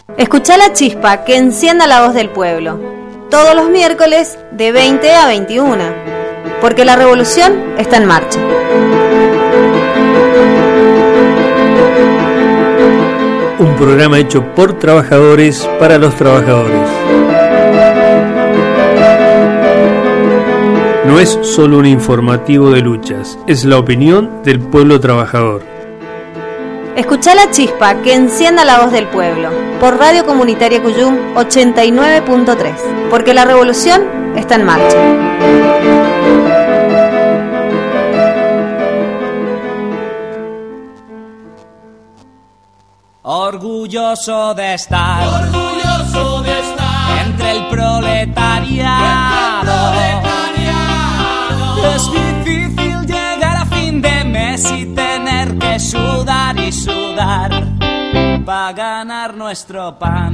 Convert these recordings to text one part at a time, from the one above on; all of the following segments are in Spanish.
Escuchá La Chispa, que encienda la voz del pueblo. Todos los miércoles de 20 a 21. Porque la revolución está en marcha. Un programa hecho por trabajadores para los trabajadores. No es solo un informativo de luchas, es la opinión del pueblo trabajador. Escuchá La Chispa, que encienda la voz del pueblo, por Radio Comunitaria Cuyum 89.3, porque la revolución está en marcha. Orgulloso de estar entre el proletariado. Es difícil llegar a fin de mes y tener que sudar y sudar para ganar nuestro pan.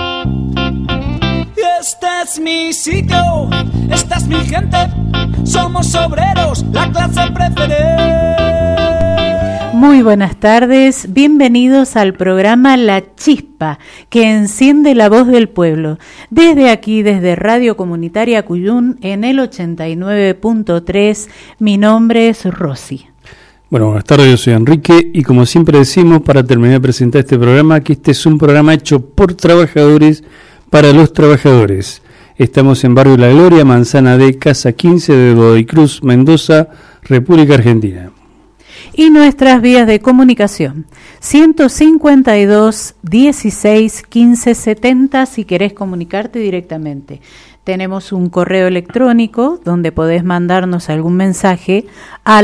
Este es mi sitio, esta es mi gente, somos obreros, la clase preferente. Muy buenas tardes, bienvenidos al programa La Chispa, que enciende la voz del pueblo. Desde aquí, desde Radio Comunitaria Cuyum, en el 89.3, mi nombre es Rosy. Bueno, buenas tardes, yo soy Enrique y como siempre decimos, para terminar de presentar este programa, que este es un programa hecho por trabajadores para los trabajadores. Estamos en Barrio La Gloria, Manzana D, Casa 15 de Godoy Cruz, Mendoza, República Argentina. Y nuestras vías de comunicación, 152 16 15 70 si querés comunicarte directamente. Tenemos un correo electrónico donde podés mandarnos algún mensaje a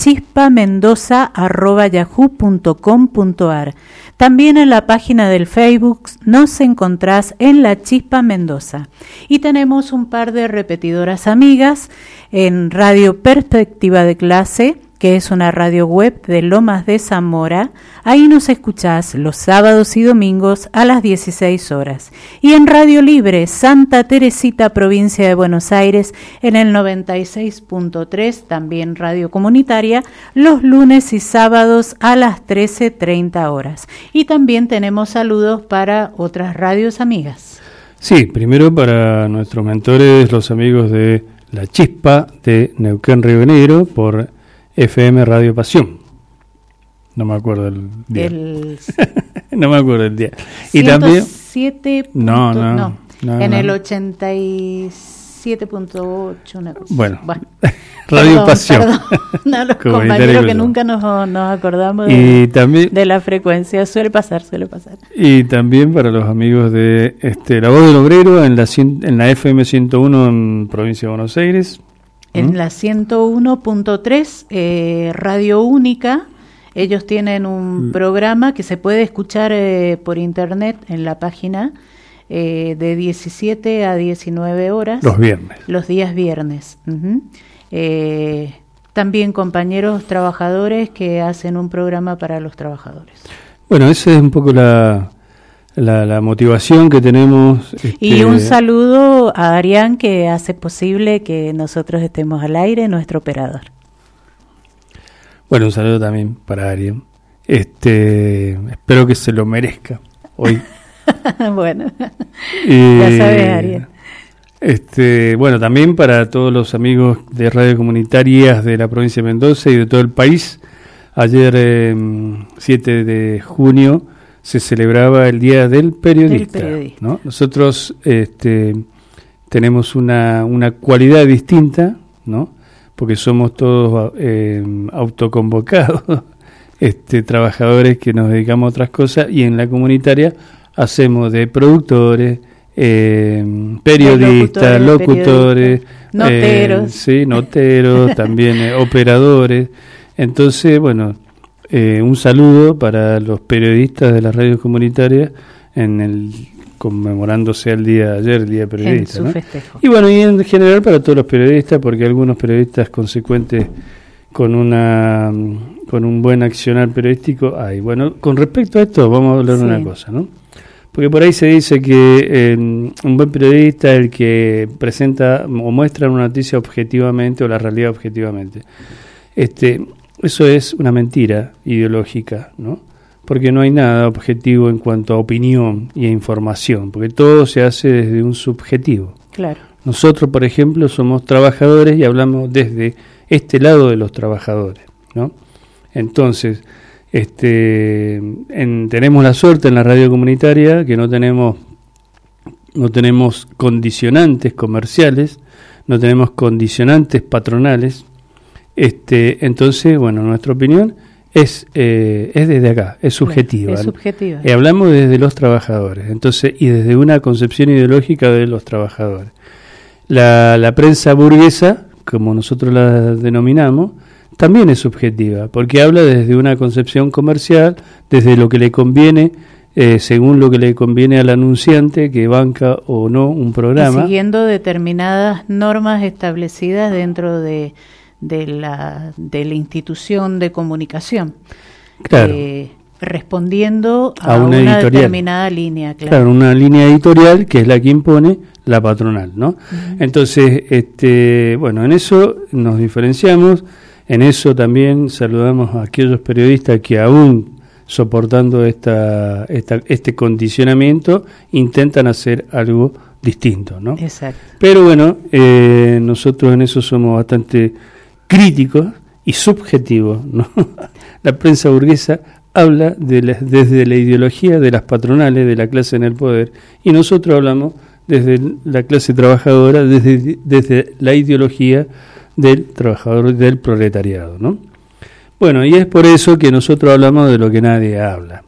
lachispamendoza@yahoo.com.ar. También en la página del Facebook nos encontrás en La Chispa Mendoza. Y tenemos un par de repetidoras amigas en Radio Perspectiva de Clase, que es una radio web de Lomas de Zamora. Ahí nos escuchás los sábados y domingos a las 16 horas. Y en Radio Libre, Santa Teresita, provincia de Buenos Aires, en el 96.3, también radio comunitaria, los lunes y sábados a las 13:30 horas. Y también tenemos saludos para otras radios amigas. Sí, primero para nuestros mentores, los amigos de La Chispa de Neuquén Río Negro, por FM Radio Pasión. No me acuerdo el día. No me acuerdo el día. Y también 107. No, en el 87.8 una cosa. Bueno. Radio Pasión. No, los compañeros que nunca nos acordamos de la frecuencia. Suele pasar. Y también para los amigos de La Voz del Obrero en la FM 101 en provincia de Buenos Aires. En la 101.3, Radio Única, ellos tienen un programa que se puede escuchar por internet en la página de 17 a 19 horas. Los viernes. Los días viernes. También compañeros trabajadores que hacen un programa para los trabajadores. Bueno, esa es un poco la motivación que tenemos. Y un saludo a Arián, que hace posible que nosotros estemos al aire, nuestro operador. Bueno, un saludo también para Arián. Espero que se lo merezca hoy. Bueno, ya sabes, Arián. Bueno, también para todos los amigos de radio comunitarias de la provincia de Mendoza y de todo el país. Ayer, 7 de junio, se celebraba el Día del Periodista, ¿no? Nosotros tenemos una cualidad distinta, ¿no? Porque somos todos autoconvocados, trabajadores que nos dedicamos a otras cosas, y en la comunitaria hacemos de productores, periodistas, locutores, noteros, noteros, también operadores. Entonces, bueno, un saludo para los periodistas de las radios comunitarias conmemorándose el día de ayer, el Día Periodista, en su ¿no? festejo. Y bueno, y en general para todos los periodistas, porque algunos periodistas consecuentes con un buen accionar periodístico hay. Bueno, con respecto a esto vamos a hablar de una cosa, ¿no? Porque por ahí se dice que un buen periodista es el que presenta o muestra una noticia objetivamente o la realidad objetivamente. Eso es una mentira ideológica, ¿no? porque no hay nada objetivo en cuanto a opinión y a información, porque todo se hace desde un subjetivo. Claro. Nosotros, por ejemplo, somos trabajadores y hablamos desde este lado de los trabajadores, ¿no? Entonces, tenemos la suerte en la radio comunitaria que no tenemos condicionantes comerciales, no tenemos condicionantes patronales. Entonces, bueno, nuestra opinión es desde acá, es subjetiva. Es subjetiva. Hablamos desde los trabajadores, entonces, y desde una concepción ideológica de los trabajadores. La prensa burguesa, como nosotros la denominamos, también es subjetiva, porque habla desde una concepción comercial, desde lo que le conviene, según lo que le conviene al anunciante que banca o no un programa. Y siguiendo determinadas normas establecidas dentro de la institución de comunicación. Claro. Respondiendo a una determinada línea. Claro, una línea editorial que es la que impone la patronal, ¿no? Uh-huh. Entonces, bueno, en eso nos diferenciamos. En eso también saludamos a aquellos periodistas que aún soportando este condicionamiento intentan hacer algo distinto, ¿no? Exacto. Pero bueno, nosotros en eso somos bastante críticos y subjetivos, ¿no? La prensa burguesa habla desde la ideología de las patronales, de la clase en el poder, y nosotros hablamos desde la clase trabajadora, desde la ideología del trabajador, del proletariado, ¿no? Bueno, y es por eso que nosotros hablamos de lo que nadie habla.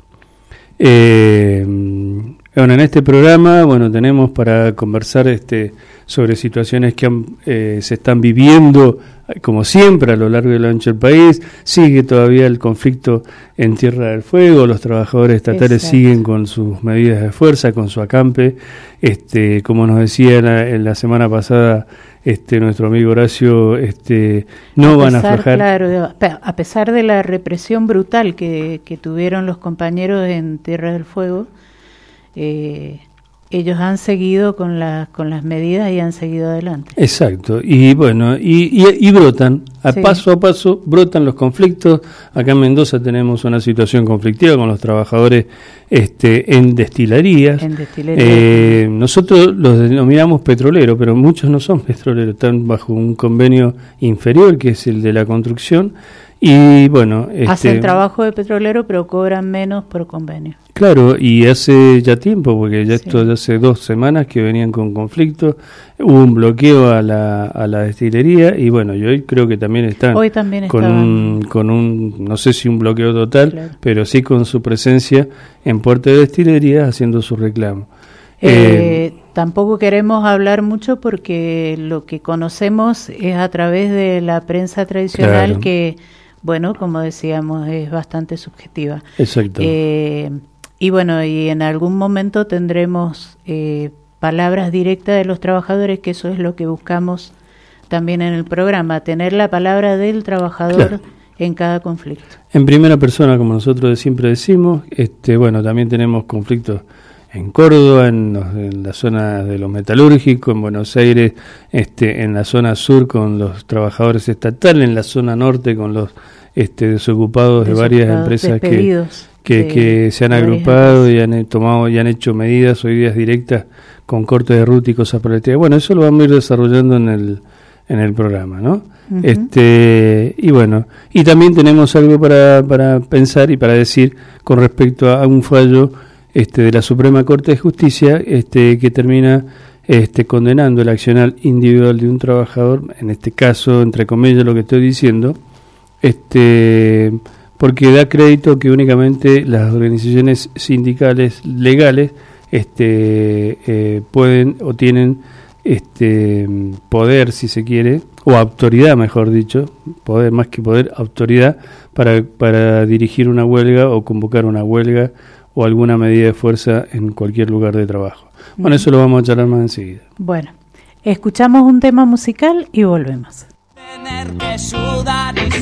Bueno, en este programa, bueno, tenemos para conversar sobre situaciones que se están viviendo, como siempre, a lo largo y lo ancho del país. Sigue todavía el conflicto en Tierra del Fuego, los trabajadores estatales siguen con sus medidas de fuerza, con su acampe. Como nos decía en la semana pasada nuestro amigo Horacio, no van a aflojar. Claro, a pesar de la represión brutal que tuvieron los compañeros en Tierra del Fuego, ellos han seguido con las medidas y han seguido adelante. Exacto, y bueno, y brotan, paso a paso, brotan los conflictos. Acá en Mendoza tenemos una situación conflictiva con los trabajadores en destilerías. Nosotros los denominamos petroleros, pero muchos no son petroleros, están bajo un convenio inferior, que es el de la construcción. Y bueno, hacen trabajo de petrolero, pero cobran menos por convenio. Claro, y hace ya tiempo, porque ya esto ya hace 2 semanas que venían con conflictos, hubo un bloqueo a la destilería, y bueno, y hoy creo que también están con un no sé si un bloqueo total, pero sí con su presencia en puerta de destilería haciendo su reclamo. Tampoco queremos hablar mucho porque lo que conocemos es a través de la prensa tradicional, claro, que, bueno, como decíamos, es bastante subjetiva. Exacto. Y bueno, y en algún momento tendremos palabras directas de los trabajadores, que eso es lo que buscamos también en el programa, tener la palabra del trabajador, claro, en cada conflicto. En primera persona, como nosotros siempre decimos, bueno, también tenemos conflictos en Córdoba, en la zona de los metalúrgicos, en Buenos Aires, en la zona sur con los trabajadores estatales, en la zona norte con los desocupados de varias empresas que se han agrupado y han tomado y han hecho medidas hoy días directas con cortes de ruta y cosas por el estilo. Bueno, eso lo vamos a ir desarrollando en el programa, ¿no? Uh-huh. Y bueno, y también tenemos algo para pensar y para decir con respecto a un fallo de la Suprema Corte de Justicia, que termina condenando el accionar individual de un trabajador, en este caso, entre comillas, lo que estoy diciendo, porque da crédito que únicamente las organizaciones sindicales legales pueden o tienen poder, si se quiere, o autoridad, mejor dicho, poder más que poder, autoridad para dirigir una huelga o convocar una huelga o alguna medida de fuerza en cualquier lugar de trabajo. Bueno, eso lo vamos a charlar más enseguida. Bueno, escuchamos un tema musical y volvemos. Tener que sudar y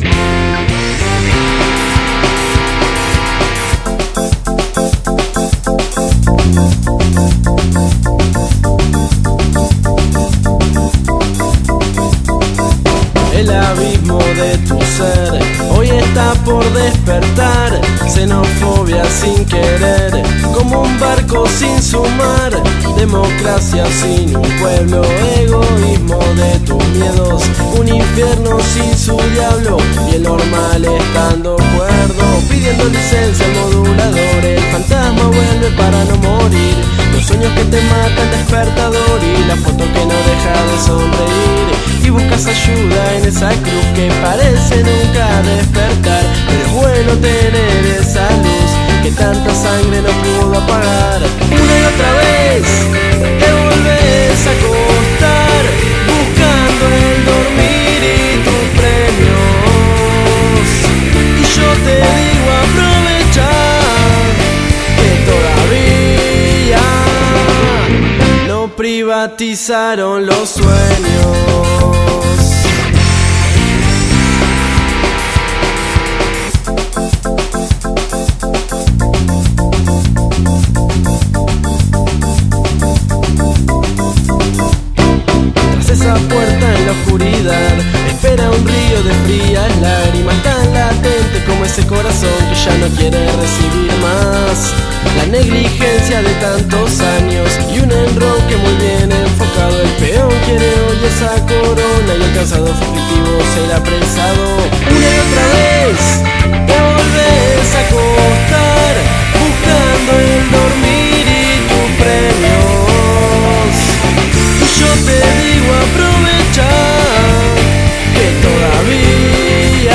el abismo de tu ser. Hoy está por despertar, xenofobia sin querer, como un barco sin su mar, democracia sin un pueblo, egoísmo de tus miedos, un infierno sin su diablo, y el normal estando cuerdo, pidiendo licencia al modulador. El fantasma vuelve para no morir, los sueños que te matan, despertador, y la foto que no deja de sonreír, y buscas ayuda en esa cruz que parece nunca despertar. Pero es bueno tener esa luz que tanta sangre no pudo apagar. Una y otra vez te volvés a acostar, buscando el dormir y tus premios, y yo te digo aprovechar que todavía no privatizaron los sueños. Esa puerta en la oscuridad espera un río de frías lágrimas, tan latente como ese corazón que ya no quiere recibir más la negligencia de tantos años, y un enroque muy bien enfocado. El peón quiere hoy esa corona, y el cansado fugitivo será apresado. Una y otra vez te volvés a acostar, buscando el dormir y tus premios, y yo te digo aprovechar que todavía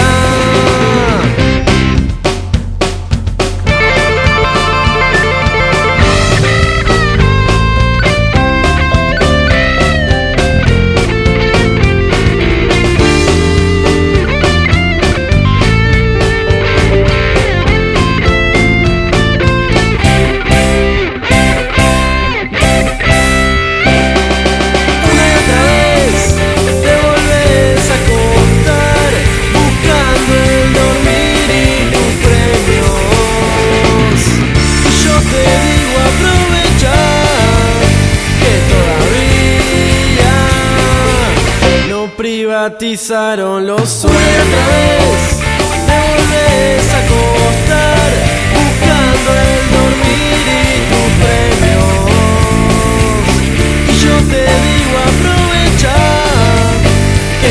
privatizaron los sueños. Otra vez te volvés a acostar, buscando el dormir y tus premios, y yo te digo aprovechar que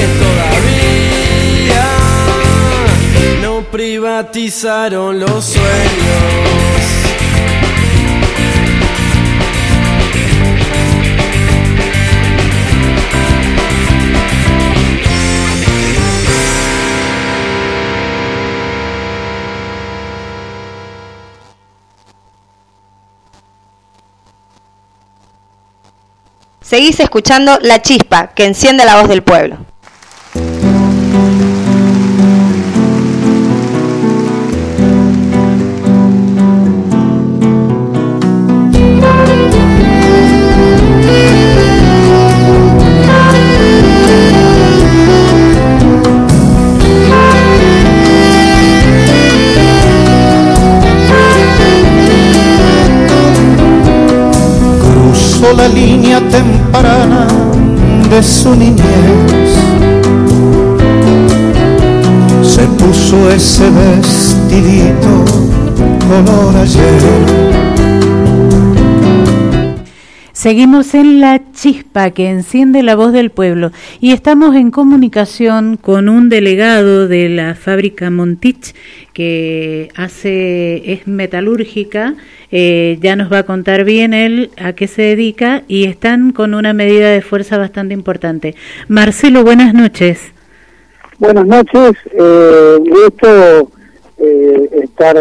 todavía no privatizaron los sueños. Seguís escuchando La Chispa, que enciende la voz del pueblo. La línea temprana de su niñez, se puso ese vestidito color ayer. Seguimos en La Chispa, que enciende la voz del pueblo, y estamos en comunicación con un delegado de la fábrica Montich, que es metalúrgica. Ya nos va a contar bien él a qué se dedica, y están con una medida de fuerza bastante importante. Marcelo, buenas noches. Buenas noches, gusto estar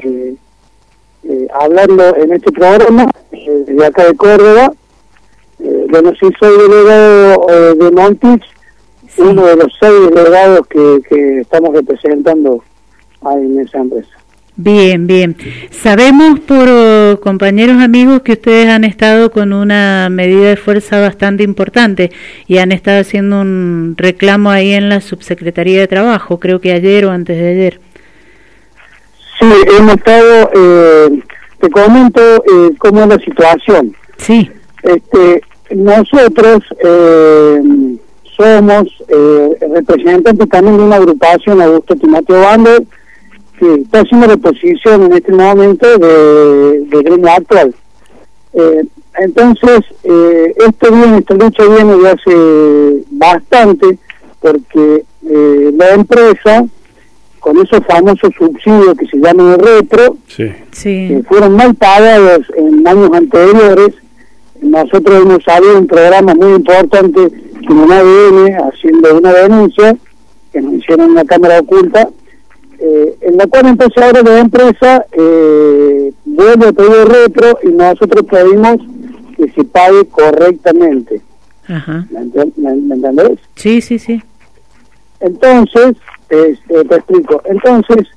hablando en este programa de acá de Córdoba. Bueno, sí, soy delegado de Montich, sí, uno de los 6 delegados que estamos representando ahí en esa empresa. Bien, bien. Sabemos por compañeros amigos que ustedes han estado con una medida de fuerza bastante importante y han estado haciendo un reclamo ahí en la Subsecretaría de Trabajo, creo que ayer o antes de ayer. Sí, hemos estado, te comento cómo es la situación. Sí. Nosotros somos representantes también de una agrupación, Augusto Timoteo Bando, que está haciendo reposición en este momento de gremio actual. Entonces, esta lucha viene de hace bastante, porque la empresa, con esos famosos subsidios que se llaman retro, que fueron mal pagados en años anteriores, nosotros hemos salido un programa muy importante con una ADN haciendo una denuncia que nos hicieron en una cámara oculta, en la cual entonces ahora la empresa vuelve a pedir retro y nosotros pedimos que se pague correctamente. Ajá. ¿Me entendés? Sí. Entonces, te explico. Entonces,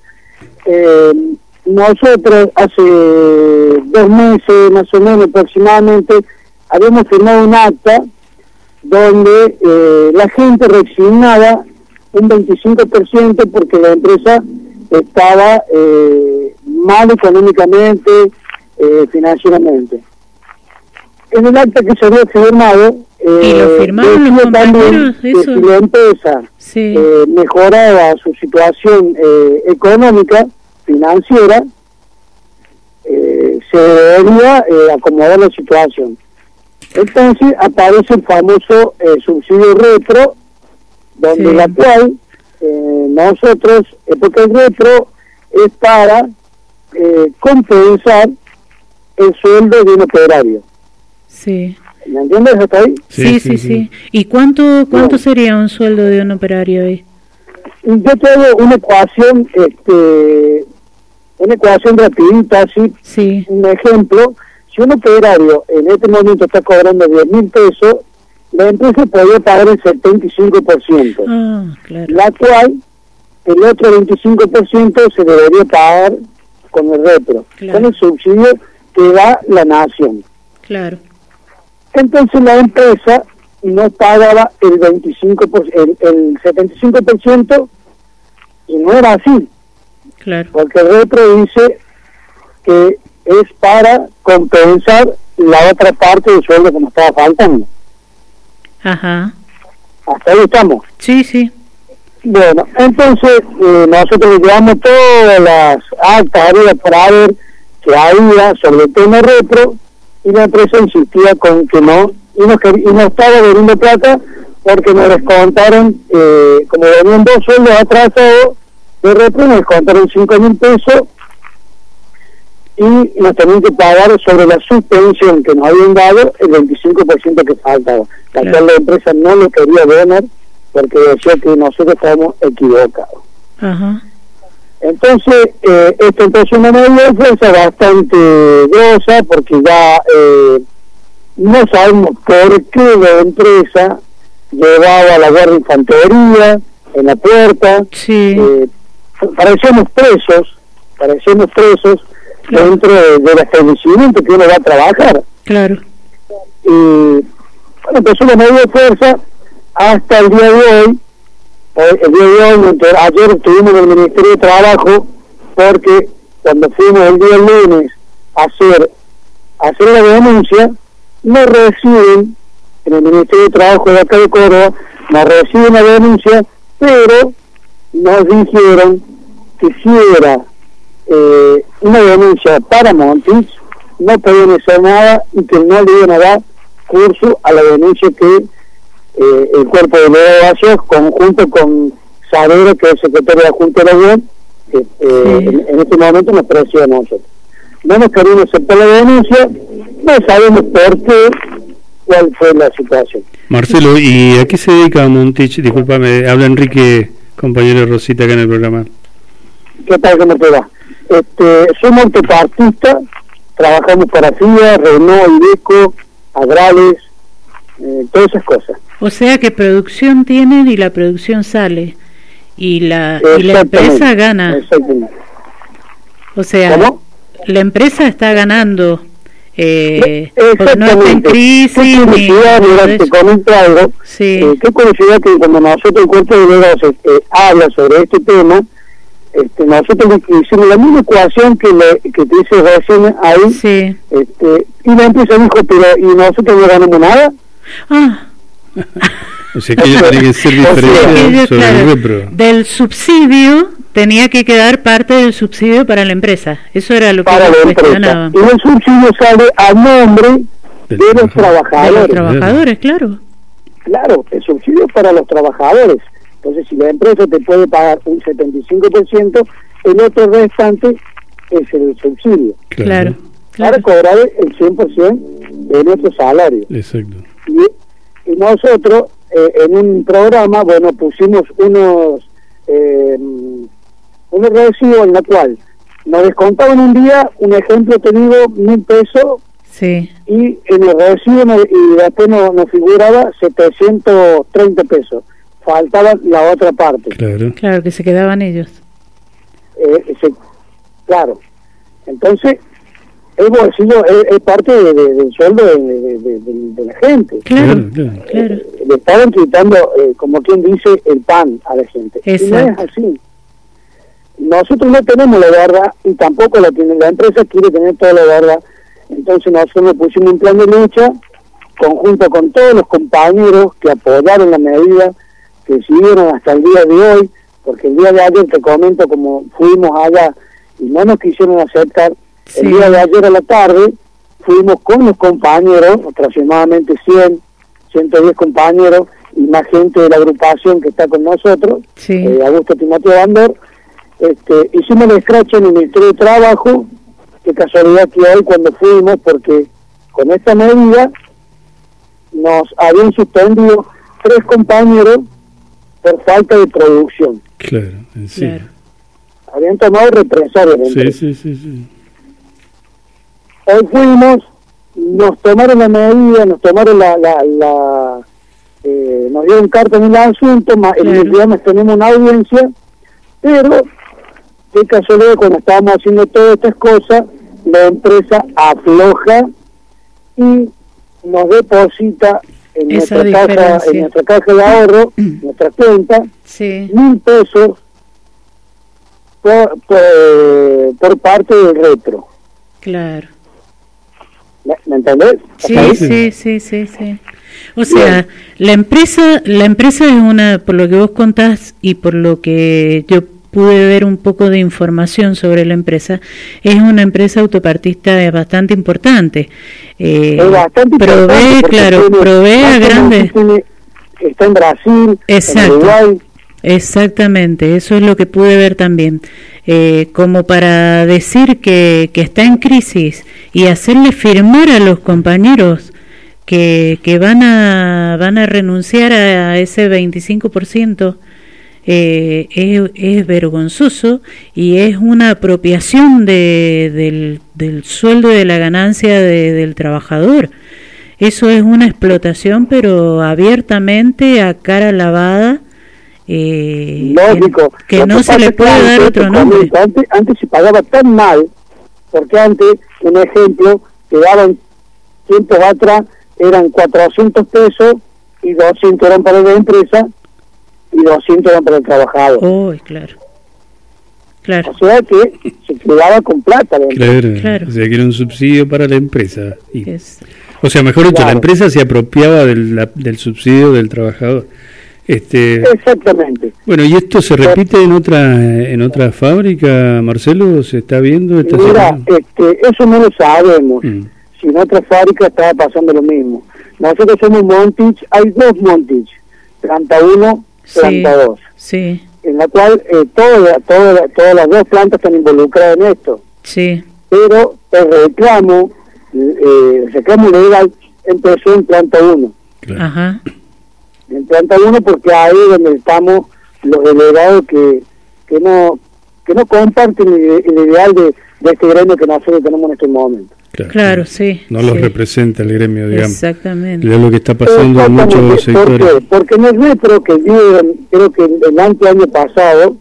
nosotros hace 2 meses, más o menos aproximadamente, habíamos firmado un acta donde la gente resignaba un 25% porque la empresa estaba mal económicamente, financieramente. En el acta que se había firmado, ¿y lo firmaron los compañeros? Que si la empresa mejoraba su situación económica, financiera, se debería acomodar la situación. Entonces aparece el famoso subsidio retro, donde la cual nosotros, porque el retro es para compensar el sueldo de un operario. Sí. ¿Me entiendes hasta ahí? Sí. ¿Y cuánto sería un sueldo de un operario ahí? Yo tengo una ecuación rapidita, así, un ejemplo. Si un operario en este momento está cobrando 10.000 pesos, la empresa podría pagar el 75%, claro. La cual el otro 25% se debería pagar con el retro, con el subsidio que da la nación. Claro. Entonces la empresa no pagaba el 25%, el 75%, y no era así. Claro. Porque el retro dice que es para compensar la otra parte del sueldo que nos estaba faltando. Ajá. Hasta ahí estamos. Sí. Bueno, entonces nosotros llevamos todas las actas por haber que había sobre el tema retro, y la empresa insistía con que no, y no estaba debiendo plata porque nos descontaron, como venían 2 sueldos atrasados de retro, nos descontaron 5.000 pesos y nos tenían que pagar sobre la suspensión que nos habían dado el 25% que faltaba. La cual la empresa no lo quería donar porque decía que nosotros estábamos equivocados. Ajá. Entonces, esto entonces una medida de fuerza bastante grosa, porque ya no sabemos por qué la empresa llevaba la guardia de infantería en la puerta. Parecemos presos dentro del establecimiento que uno va a trabajar. Claro. Y bueno, empezó la medida de fuerza hasta el día de hoy. Ayer estuvimos en el Ministerio de Trabajo, porque cuando fuimos el día lunes a hacer la denuncia, nos reciben en el Ministerio de Trabajo de acá de Córdoba, nos reciben la denuncia, pero nos dijeron que si era una denuncia para Montis, no podían hacer nada y que no le iban a dar curso a la denuncia que el cuerpo de delegación, conjunto con Savera, que es el secretario adjunto de la UEM, en este momento nos presiona a nosotros. No nos queríamos aceptar la denuncia, no sabemos por qué, cuál fue la situación. Marcelo, ¿y a qué se dedica Montich? Discúlpame, habla Enrique, compañero de Rosita acá en el programa. ¿Qué tal, cómo te va? Somos autopartistas, trabajamos para FIA, Renault, Iveco, Agrales, todas esas cosas. O sea que producción tienen y la producción sale y la empresa gana. Exactamente. O sea, ¿cómo? La empresa está ganando, porque no está en crisis. Te comento algo. Qué curiosidad que cuando nosotros en Cuerpo de Delegados habla sobre este tema, nosotros hicimos la misma ecuación que te hice recién ahí, y la empresa dijo, pero ¿y nosotros no ganamos nada? O sea que tiene que ser diferente sobre el repro. Del subsidio tenía que quedar parte del subsidio para la empresa. Eso era lo que cuestionaban. Y el subsidio sale a nombre de los trabajadores. De los trabajadores, claro. Claro, el subsidio es para los trabajadores. Entonces, si la empresa te puede pagar un 75%, el otro restante es el subsidio. Claro. Para cobrar el 100% de nuestro salario. Exacto. Y nosotros, en un programa, bueno, pusimos unos recibos en la cual nos descontaban un día, un ejemplo, tenido 1.000 pesos. Sí. Y en el recibo y después nos figuraba 730 pesos. Faltaba la otra parte. Claro, que se quedaban ellos. Claro. Entonces, el bolsillo es parte del sueldo de la gente. Claro. Le estaban quitando, como quien dice, el pan a la gente. Exacto. Y no es así. Nosotros no tenemos la verdad y tampoco la tiene la empresa, quiere tener toda la verdad. Entonces nosotros pusimos un plan de lucha conjunto con todos los compañeros que apoyaron la medida, que siguieron hasta el día de hoy, porque el día de ayer, te comento, como fuimos allá y no nos quisieron aceptar, el día de ayer a la tarde fuimos con los compañeros, aproximadamente 110 compañeros y más gente de la agrupación que está con nosotros, Augusto Timoteo Bandor, hicimos el scratch en el Ministerio de Trabajo. Qué casualidad que hoy cuando fuimos, porque con esta medida nos habían suspendido 3 compañeros por falta de producción. Claro. Habían tomado represalias. Sí. Hoy fuimos, nos tomaron la medida, nos tomaron nos dieron carta en el asunto, el viernes tenemos una audiencia, pero qué casualidad, cuando estábamos haciendo todas estas cosas, la empresa afloja y nos deposita en nuestra caja de ahorro, nuestra cuenta, 1.000 pesos por parte del retro. Claro. ¿Me entendés? Sí. O sea, la empresa es una, por lo que vos contás y por lo que yo pude ver un poco de información sobre la empresa, es una empresa autopartista bastante importante. Provee a grandes... Está en Brasil, en Uruguay. Exactamente, eso es lo que pude ver también. Como para decir que está en crisis y hacerle firmar a los compañeros que van a renunciar a ese 25%, es vergonzoso y es una apropiación del sueldo de la ganancia del trabajador. Eso es una explotación, pero abiertamente, a cara lavada. Lógico. Que no se le puede dar otro nombre. Antes se pagaba tan mal, porque antes, un ejemplo, que daban tiempos atrás, eran 400 pesos y 200 eran para la empresa y 200 eran para el trabajador. Claro. O sea que se quedaba con plata la empresa. Claro. O sea que era un subsidio para la empresa. O sea, mejor dicho, la empresa se apropiaba del subsidio del trabajador. Exactamente. Bueno, ¿y esto se repite en otra fábrica, Marcelo? ¿Se está viendo? Mira, eso no lo sabemos. Si en otra fábrica estaba pasando lo mismo. Nosotros somos Montich, hay 2 Montich, planta 1, planta 2. Sí. En la cual todas las 2 plantas están involucradas en esto. Sí. Pero el reclamo legal empezó en planta 1. Claro. Ajá. En planta 1 porque ahí es donde estamos los delegados que no comparten el ideal de este gremio que nosotros tenemos en este momento. Claro, sí. No los representa el gremio, digamos. Exactamente. Es lo que está pasando en muchos sectores. ¿Por qué? Porque en el retro que creo que el año pasado,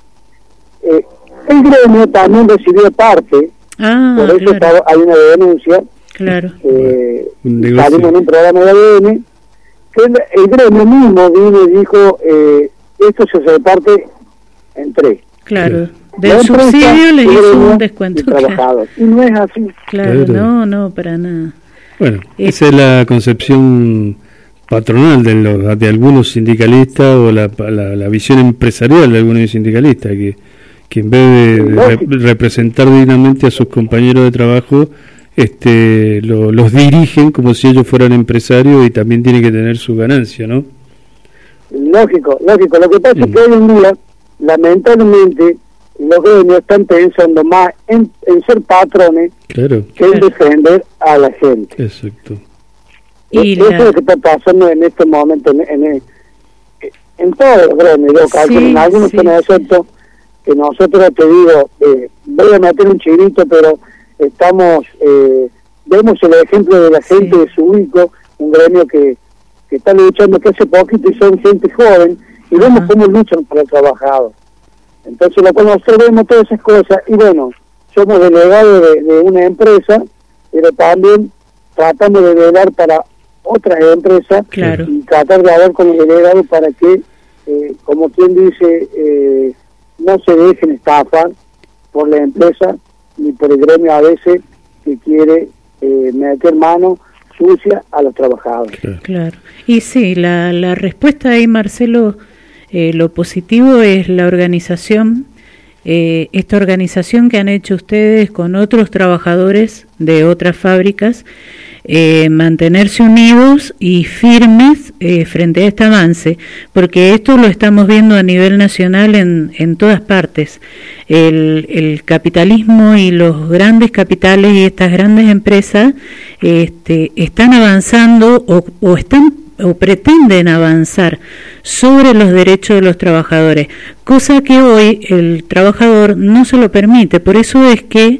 el gremio también recibió parte. Por eso hay una denuncia. Claro. Salimos en un programa de ADN. El gremio mismo vino y dijo, esto se reparte en 3. Claro. Del subsidio les hizo un descuento. Y no es así. Claro, no, para nada. Bueno, esa es la concepción patronal de algunos sindicalistas o la visión empresarial de algunos sindicalistas que en vez de representar dignamente a sus compañeros de trabajo, los dirigen como si ellos fueran empresarios y también tienen que tener su ganancia, ¿no? Lógico. Lo que pasa es que hoy en día, lamentablemente, los gremios están pensando más en ser patrones que en defender a la gente. Exacto. Eso es lo que está pasando en este momento en todos los gremios. En algunos son excepto que nosotros, te digo, voy a meter un chirito, pero estamos vemos el ejemplo de la gente de Subico, un gremio que está luchando, que hace poquito y son gente joven, y vemos cómo luchan para el trabajador. Entonces nosotros vemos todas esas cosas, y bueno, somos delegados de una empresa, pero también tratamos de velar para otras empresas y tratar de hablar con los delegados para que, como quien dice, no se dejen estafar por la empresa ni por el gremio a veces que quiere meter mano sucia a los trabajadores. Claro. Y sí, la respuesta ahí, Marcelo, lo positivo es la organización, esta organización que han hecho ustedes con otros trabajadores de otras fábricas, mantenerse unidos y firmes frente a este avance, porque esto lo estamos viendo a nivel nacional en todas partes. El capitalismo y los grandes capitales y estas grandes empresas están avanzando o pretenden avanzar sobre los derechos de los trabajadores, cosa que hoy el trabajador no se lo permite. Por eso es que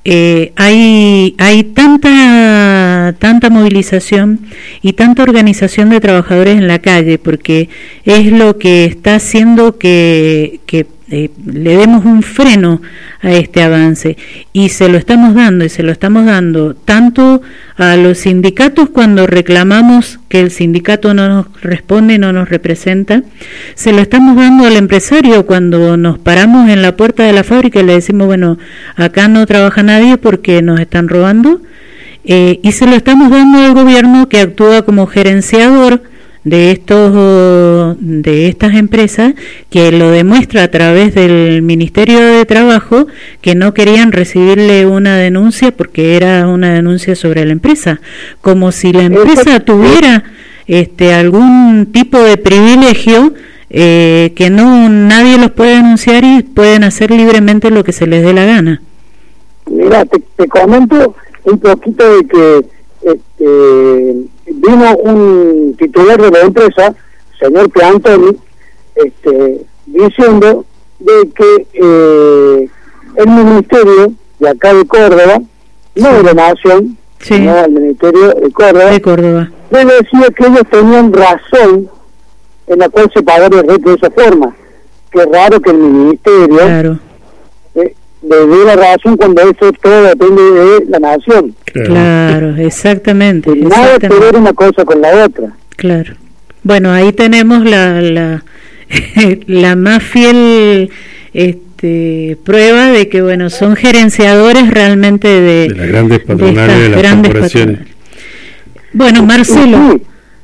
hay tanta movilización y tanta organización de trabajadores en la calle, porque es lo que está haciendo que le demos un freno a este avance, y se lo estamos dando tanto a los sindicatos cuando reclamamos que el sindicato no nos responde, no nos representa, se lo estamos dando al empresario cuando nos paramos en la puerta de la fábrica y le decimos, bueno, acá no trabaja nadie porque nos están robando, y se lo estamos dando al gobierno que actúa como gerenciador de estas empresas, que lo demuestra a través del Ministerio de Trabajo, que no querían recibirle una denuncia porque era una denuncia sobre la empresa, como si la empresa tuviera algún tipo de privilegio que nadie los puede denunciar y pueden hacer libremente lo que se les dé la gana. Mira, te comento un poquito de que vino un titular de la empresa, señor Piantoni, diciendo de que el ministerio de acá de Córdoba, no de la Nación, sino el ministerio de Córdoba, le decía que ellos tenían razón en la cual se pagaba el reto de esa forma. Qué raro que el ministerio le dé la razón cuando eso todo depende de la Nación. Claro, exactamente. Nada que ver una cosa con la otra. Claro. Bueno, ahí tenemos la más fiel prueba de que, bueno, son gerenciadores realmente de las grandes patronales de las corporaciones. Bueno, Marcelo,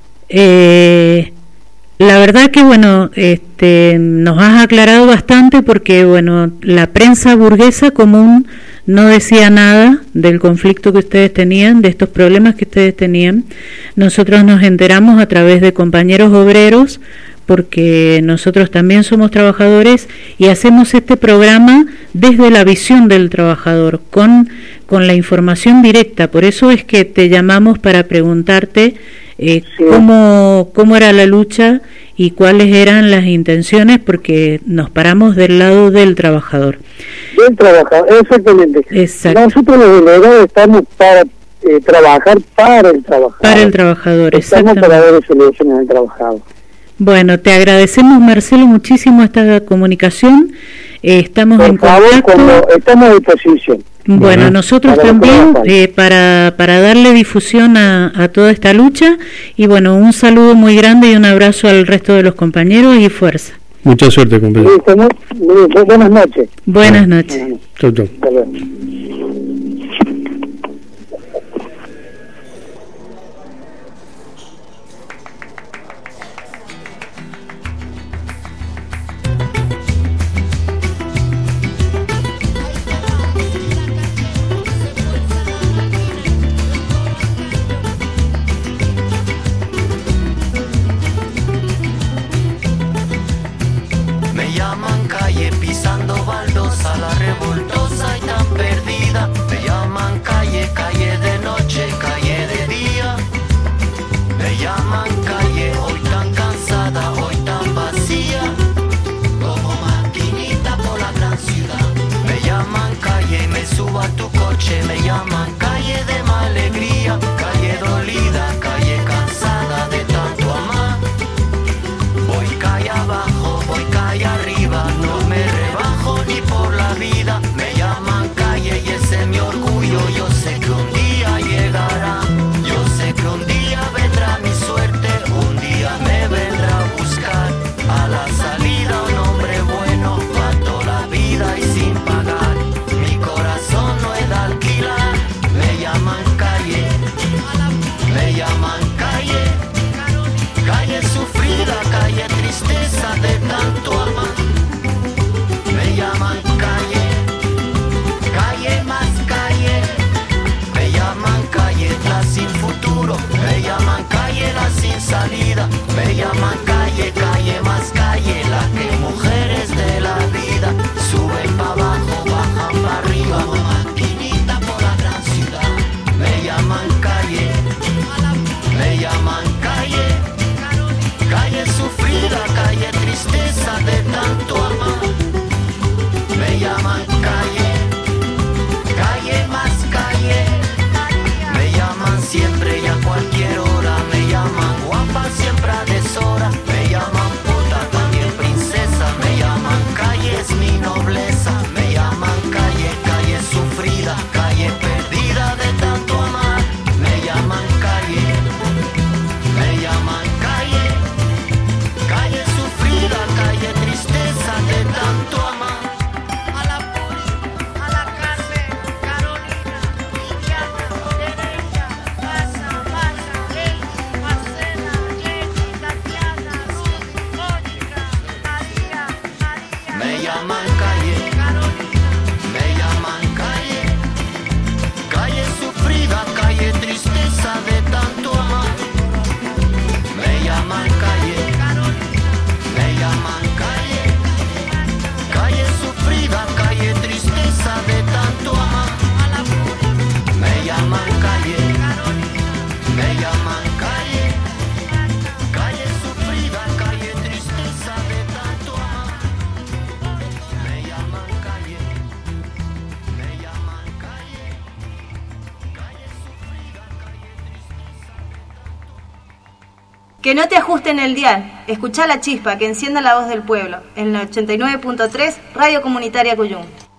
la verdad que, bueno, nos has aclarado bastante, porque, bueno, la prensa burguesa común no decía nada del conflicto que ustedes tenían, de estos problemas que ustedes tenían. Nosotros nos enteramos a través de compañeros obreros, porque nosotros también somos trabajadores y hacemos este programa desde la visión del trabajador, con la información directa. Por eso es que te llamamos para preguntarte cómo era la lucha y cuáles eran las intenciones, porque nos paramos del lado del trabajador. Del trabajador, exactamente. Exacto. Nosotros los delegados estamos para trabajar para el trabajador. Para el trabajador, estamos para dar soluciones al trabajador. Bueno, te agradecemos, Marcelo, muchísimo esta comunicación. Estamos por en favor, contacto. Estamos a disposición. Bueno, nosotros también para darle difusión a toda esta lucha, y bueno, un saludo muy grande y un abrazo al resto de los compañeros y fuerza. Mucha suerte, compañero. Buenas noches. Buenas noches. Chau, chau. tristeza de tanto amar. Me llaman calle, calle más calle. Me llaman siempre y a cualquier hora. Me llaman guapa siempre a deshora. Me llaman puta, también princesa. Me llaman calle, es mi nobleza. Me llaman calle, calle sufrida, calle perdida de tanto amar. Me llaman calle, me llaman calle, calle sufrida, calle tristeza de tanto amar. A la Puri, a la Carmen, Carolina, Liliana, Teresa, Pasa, Eli, Marcela, Jenny, Tatiana, Rudy, Mónica, María, me llaman calle, Carolina, me llaman calle, calle sufrida, calle tristeza de tanto amar. Me llaman calle, Carolina, me llaman calle, calle sufrida, calle tristeza de tanto amar. A la Puri, me llaman calle, Carolina, me llaman calle, calle sufrida, calle tristeza de tanto amar. Me llaman calle, me llaman calle, calle sufrida, calle tristeza. Que no te ajusten el dial. Escuchá La Chispa, que encienda la voz del pueblo. En el 89.3, Radio Comunitaria Cuyum.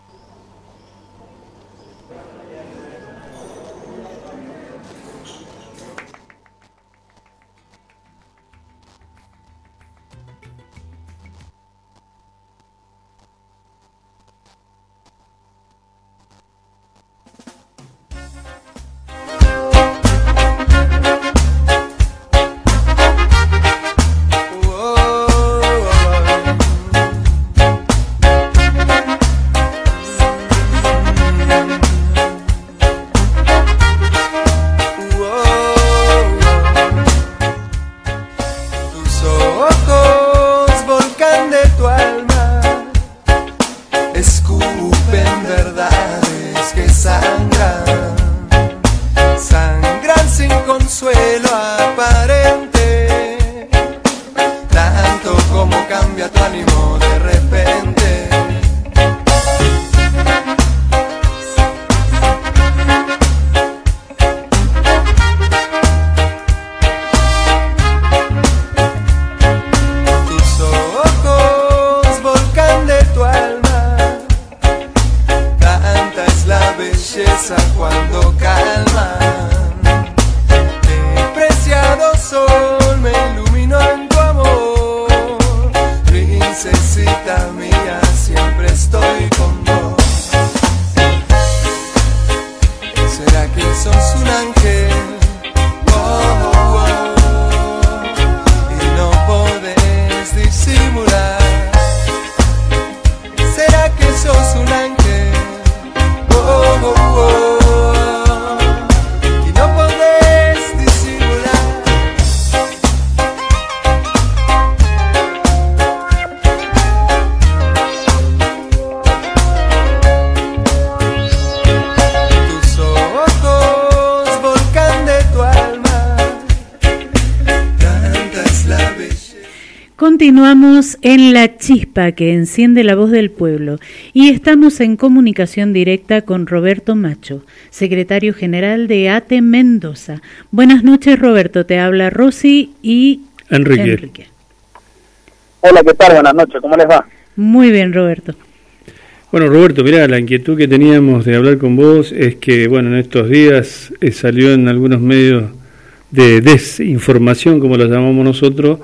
Continuamos en La Chispa, que enciende la voz del pueblo, y estamos en comunicación directa con Roberto Macho, secretario general de ATE Mendoza. Buenas noches, Roberto, te habla Rosy y Enrique. Hola, ¿qué tal? Buenas noches, ¿cómo les va? Muy bien, Roberto. Bueno, Roberto, mirá, la inquietud que teníamos de hablar con vos es que, bueno, en estos días salió en algunos medios de desinformación, como lo llamamos nosotros,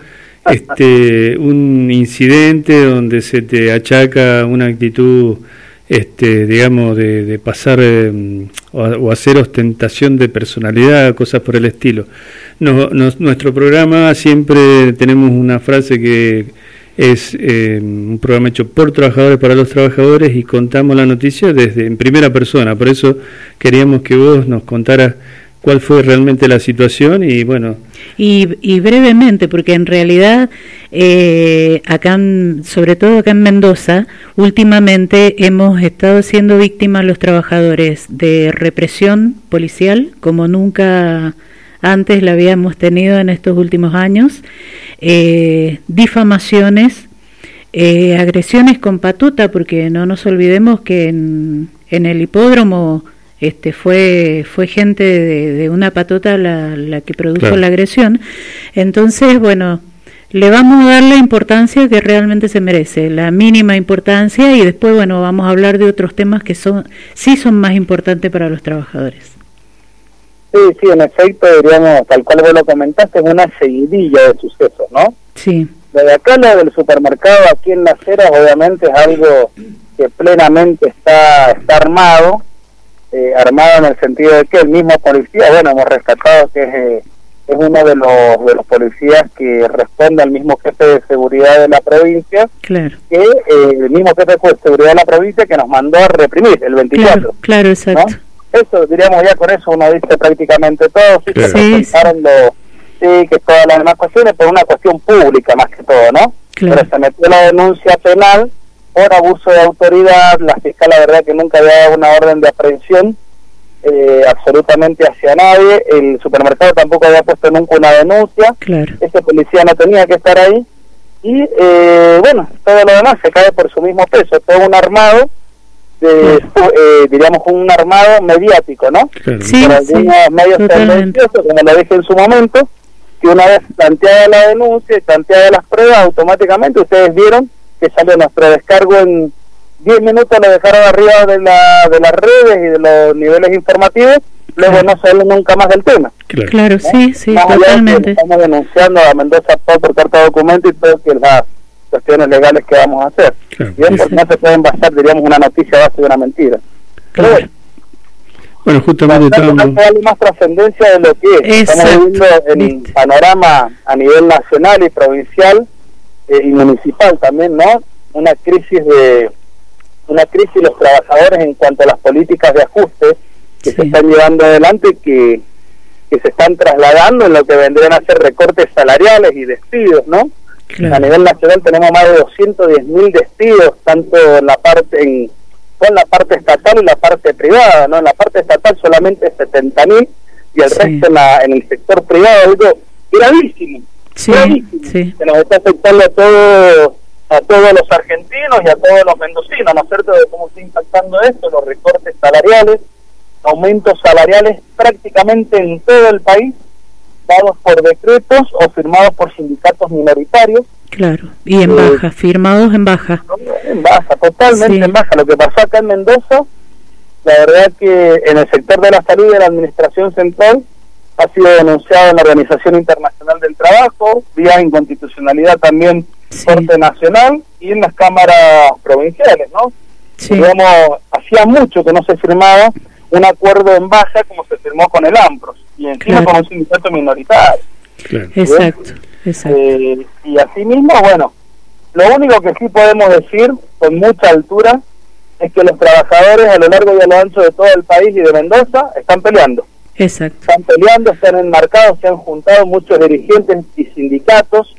un incidente donde se te achaca una actitud, digamos, de pasar o hacer ostentación de personalidad, cosas por el estilo. Nuestro programa siempre tenemos una frase que es un programa hecho por trabajadores para los trabajadores y contamos la noticia en primera persona. Por eso queríamos que vos nos contaras cuál fue realmente la situación y bueno. Y brevemente, porque en realidad sobre todo acá en Mendoza, últimamente hemos estado siendo víctimas los trabajadores de represión policial como nunca antes la habíamos tenido en estos últimos años, difamaciones, agresiones con patuta, porque no nos olvidemos que en el hipódromo fue gente de una patota la que produjo la agresión. Entonces, bueno, le vamos a dar la importancia que realmente se merece, la mínima importancia, y después, bueno, vamos a hablar de otros temas que sí son más importantes para los trabajadores. Sí, en efecto, diríamos, tal cual vos lo comentaste, es una seguidilla de sucesos, ¿no? Sí. Desde acá lo del supermercado aquí en Las Heras obviamente es algo que plenamente está armado, armado en el sentido de que el mismo policía, bueno, hemos rescatado que es uno de los policías que responde al mismo jefe de seguridad de la provincia, claro, que el mismo jefe de seguridad de la provincia que nos mandó a reprimir el 24. Claro, exacto. ¿No? Eso, diríamos, ya con eso uno dice prácticamente todo, sí, claro. Se presentaron que todas las demás cuestiones, por una cuestión pública más que todo, ¿no? Claro. Pero se metió la denuncia penal por abuso de autoridad, la fiscal la verdad que nunca había dado una orden de aprehensión absolutamente hacia nadie, el supermercado tampoco había puesto nunca una denuncia, claro, ese policía no tenía que estar ahí, y bueno, todo lo demás se cae por su mismo peso, todo un armado, diríamos un armado mediático, ¿no? Claro. Sí, por algunos medios tendenciosos, como lo dije en su momento, que una vez planteada la denuncia y planteadas las pruebas, automáticamente ustedes vieron que salió nuestro descargo en 10 minutos, lo dejaron arriba de las redes y de los niveles informativos, luego no se habló nunca más del tema. Claro, ¿no? sí, más totalmente. allá de que estamos denunciando a Mendoza por carta de documento y todo que las cuestiones legales que vamos a hacer. Claro. Y porque no se pueden basar, diríamos, una noticia a base de una mentira. Claro. Pero Bueno, justamente hay que darle más trascendencia de lo que es. Estamos viviendo en panorama a nivel nacional y provincial y municipal también, ¿no? Una crisis los trabajadores en cuanto a las políticas de ajuste que se están llevando adelante, que se están trasladando en lo que vendrían a ser recortes salariales y despidos, ¿no? Claro. A nivel nacional tenemos más de 210.000 despidos, tanto en la parte con la parte estatal y la parte privada, ¿no? En la parte estatal solamente 70.000 y el resto en el sector privado, algo gravísimo, sí. que nos está afectando a todos los argentinos y a todos los mendocinos, ¿no es cierto?, de cómo está impactando esto, los recortes salariales, aumentos salariales prácticamente en todo el país, dados por decretos o firmados por sindicatos minoritarios. Claro, y en baja, firmados en baja. En baja, totalmente en baja. Lo que pasó acá en Mendoza, la verdad que en el sector de la salud y de la administración central ha sido denunciado en la Organización Internacional del Trabajo, vía inconstitucionalidad también Corte Nacional y en las cámaras provinciales, ¿no? Digamos, hacía mucho que no se firmaba un acuerdo en baja como se firmó con el AMPROS y encima con un sindicato minoritario. Exacto. Y así mismo, bueno, lo único que sí podemos decir con mucha altura es que los trabajadores a lo largo y a lo ancho de todo el país y de Mendoza están peleando. Exacto. Están peleando, están enmarcados, se han juntado muchos dirigentes y sindicatos,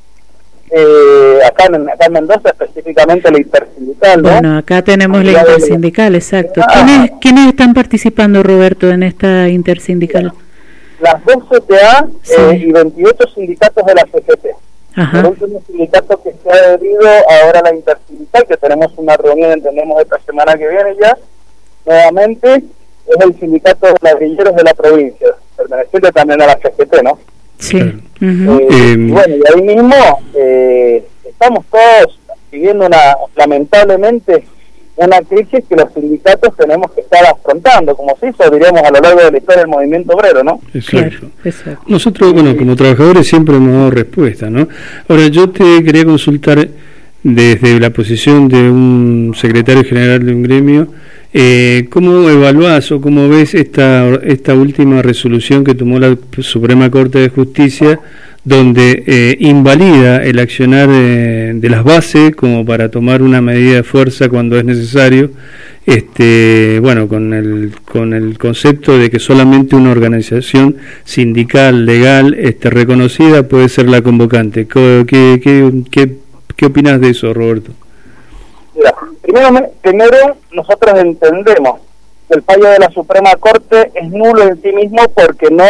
acá en Mendoza específicamente la intersindical, ¿no? Bueno, acá tenemos la intersindical, exacto. ¿Quiénes están participando, Roberto, en esta intersindical? Las dos CTA y 28 sindicatos de la CGT. El último sindicato que se ha adherido ahora a la intersindical, que tenemos una reunión, entendemos, esta semana que viene ya, nuevamente, es el sindicato de ladrilleros de la provincia, perteneciente también a la CGT, ¿no? Sí. Y bueno, y ahí mismo estamos todos viviendo lamentablemente una crisis que los sindicatos tenemos que estar afrontando, como se hizo, diríamos, a lo largo de la historia del movimiento obrero, ¿no? Exacto. Nosotros, bueno, como trabajadores siempre hemos dado respuesta, ¿no? Ahora, yo te quería consultar desde la posición de un secretario general de un gremio, ¿cómo evaluás o cómo ves esta última resolución que tomó la Suprema Corte de Justicia, donde invalida el accionar de las bases como para tomar una medida de fuerza cuando es necesario, bueno, con el concepto de que solamente una organización sindical legal reconocida puede ser la convocante? ¿Qué opinas de eso, Roberto? Mira, primero nosotros entendemos que el fallo de la Suprema Corte es nulo en sí mismo porque no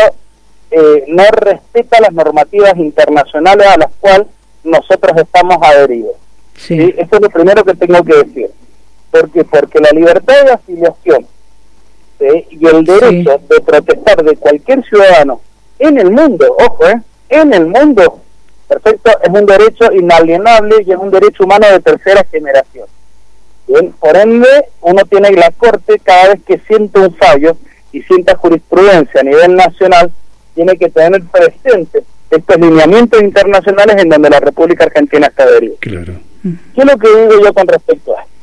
respeta las normativas internacionales a las cuales nosotros estamos adheridos. Sí. ¿Sí? Eso es lo primero que tengo que decir. ¿Por qué? Porque la libertad de afiliación, ¿sí?, y el derecho de protestar de cualquier ciudadano en el mundo, ojo, en el mundo, perfecto, es un derecho inalienable y es un derecho humano de tercera generación. Bien, por ende, uno tiene la Corte, cada vez que siente un fallo y sienta jurisprudencia a nivel nacional, tiene que tener presente estos lineamientos internacionales en donde la República Argentina está adherida. Claro. ¿Qué es lo que digo yo con respecto a esto?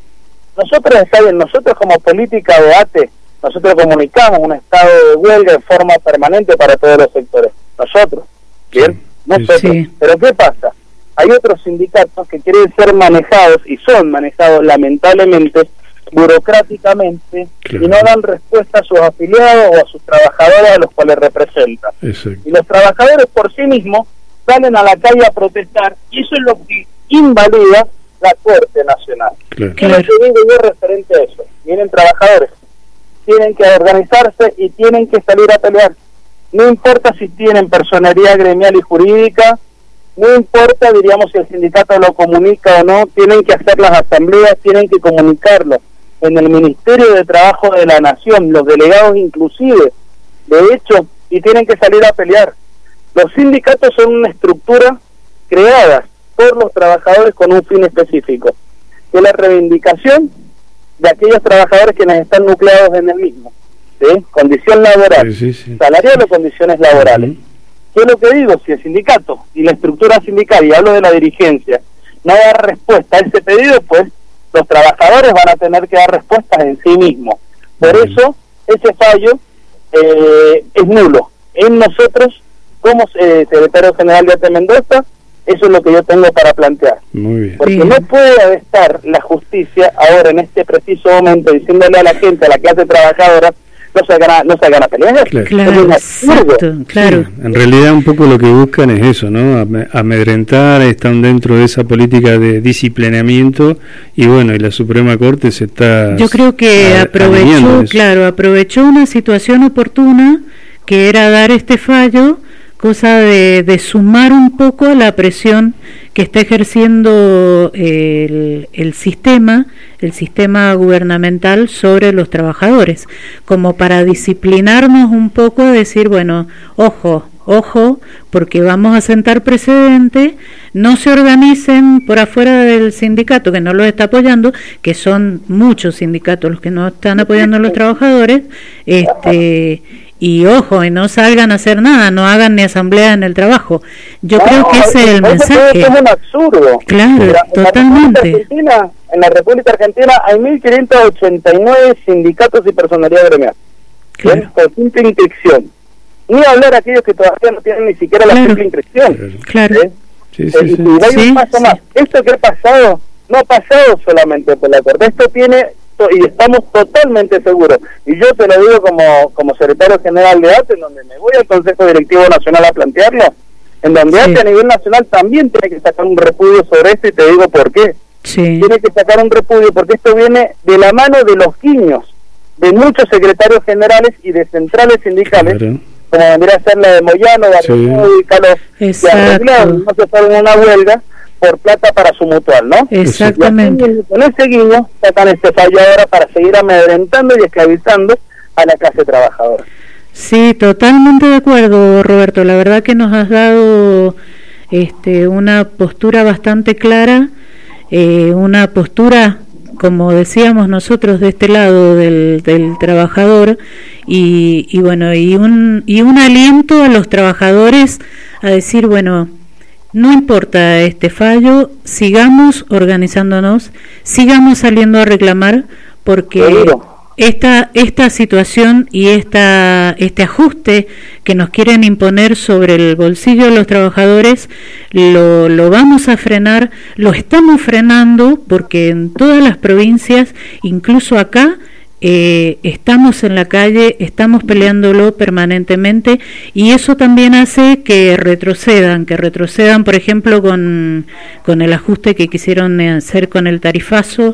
Nosotros como política de ATE, nosotros comunicamos un estado de huelga de forma permanente para todos los sectores. Nosotros, ¿bien? Sí. Nosotros. Sí. Pero ¿qué pasa? Hay otros sindicatos que quieren ser manejados y son manejados lamentablemente burocráticamente, claro, y no dan respuesta a sus afiliados o a sus trabajadores a los cuales representan. Exacto. Y los trabajadores por sí mismos salen a la calle a protestar, y eso es lo que invalida la Corte Nacional. Claro. ¿Qué es lo que digo yo referente a eso? Vienen trabajadores, tienen que organizarse y tienen que salir a pelear. No importa si tienen personería gremial y jurídica, no importa, diríamos, si el sindicato lo comunica o no, tienen que hacer las asambleas, tienen que comunicarlo en el Ministerio de Trabajo de la Nación, los delegados inclusive, de hecho, y tienen que salir a pelear. Los sindicatos son una estructura creada por los trabajadores con un fin específico, que es la reivindicación de aquellos trabajadores quienes están nucleados en el mismo, ¿sí? Condición laboral, salarial o condiciones laborales. ¿Qué es lo que digo? Si el sindicato y la estructura sindical, y hablo de la dirigencia, no da respuesta a ese pedido, pues los trabajadores van a tener que dar respuestas en sí mismos. Por eso, ese fallo es nulo. En nosotros, como secretario general de ATE Mendoza, eso es lo que yo tengo para plantear. Muy bien. Porque no puede estar la justicia ahora en este preciso momento diciéndole a la gente, a la clase trabajadora, no se hagan a pelear. Claro, exacto, claro. Sí, en realidad un poco lo que buscan es eso, ¿no? Amedrentar, están dentro de esa política de disciplinamiento, y bueno, y la Suprema Corte se está... Yo creo que aprovechó una situación oportuna, que era dar este fallo, cosa de sumar un poco a la presión que está ejerciendo el sistema gubernamental sobre los trabajadores, como para disciplinarnos un poco, a decir, bueno, ojo, porque vamos a sentar precedente, no se organicen por afuera del sindicato que no los está apoyando, que son muchos sindicatos los que no están apoyando a los trabajadores, y ojo, y no salgan a hacer nada, no hagan ni asamblea en el trabajo. Yo creo que ese es el mensaje. Es un absurdo. Claro, totalmente. En la República Argentina hay 1.589 sindicatos y personalidad gremial. Claro. Con simple inscripción. Ni hablar a aquellos que todavía no tienen ni siquiera la simple inscripción. Claro. Y hay un paso más. Esto que ha pasado, no ha pasado solamente por la Corte. Esto tiene... y estamos totalmente seguros, y yo te lo digo como secretario general de ATE, en donde me voy al Consejo Directivo Nacional a plantearlo, en donde ATE a nivel nacional también tiene que sacar un repudio sobre esto, y te digo por qué. Tiene que sacar un repudio porque esto viene de la mano de los guiños de muchos secretarios generales y de centrales sindicales, como vendría a ser la de Moyano, de Carlos, que arreglaron, no se fueron a una huelga por plata para su mutual, ¿no? Exactamente. Y con ese guiño sacan este fallo ahora para seguir amedrentando y esclavizando a la clase trabajadora. Sí, totalmente de acuerdo, Roberto. La verdad que nos has dado una postura bastante clara, una postura, como decíamos nosotros, de este lado del trabajador, y bueno, y un aliento a los trabajadores a decir, bueno, no importa este fallo, sigamos organizándonos, sigamos saliendo a reclamar, porque esta situación y este ajuste que nos quieren imponer sobre el bolsillo de los trabajadores lo vamos a frenar, lo estamos frenando, porque en todas las provincias, incluso acá, estamos en la calle, estamos peleándolo permanentemente, y eso también hace que retrocedan, por ejemplo con el ajuste que quisieron hacer con el tarifazo,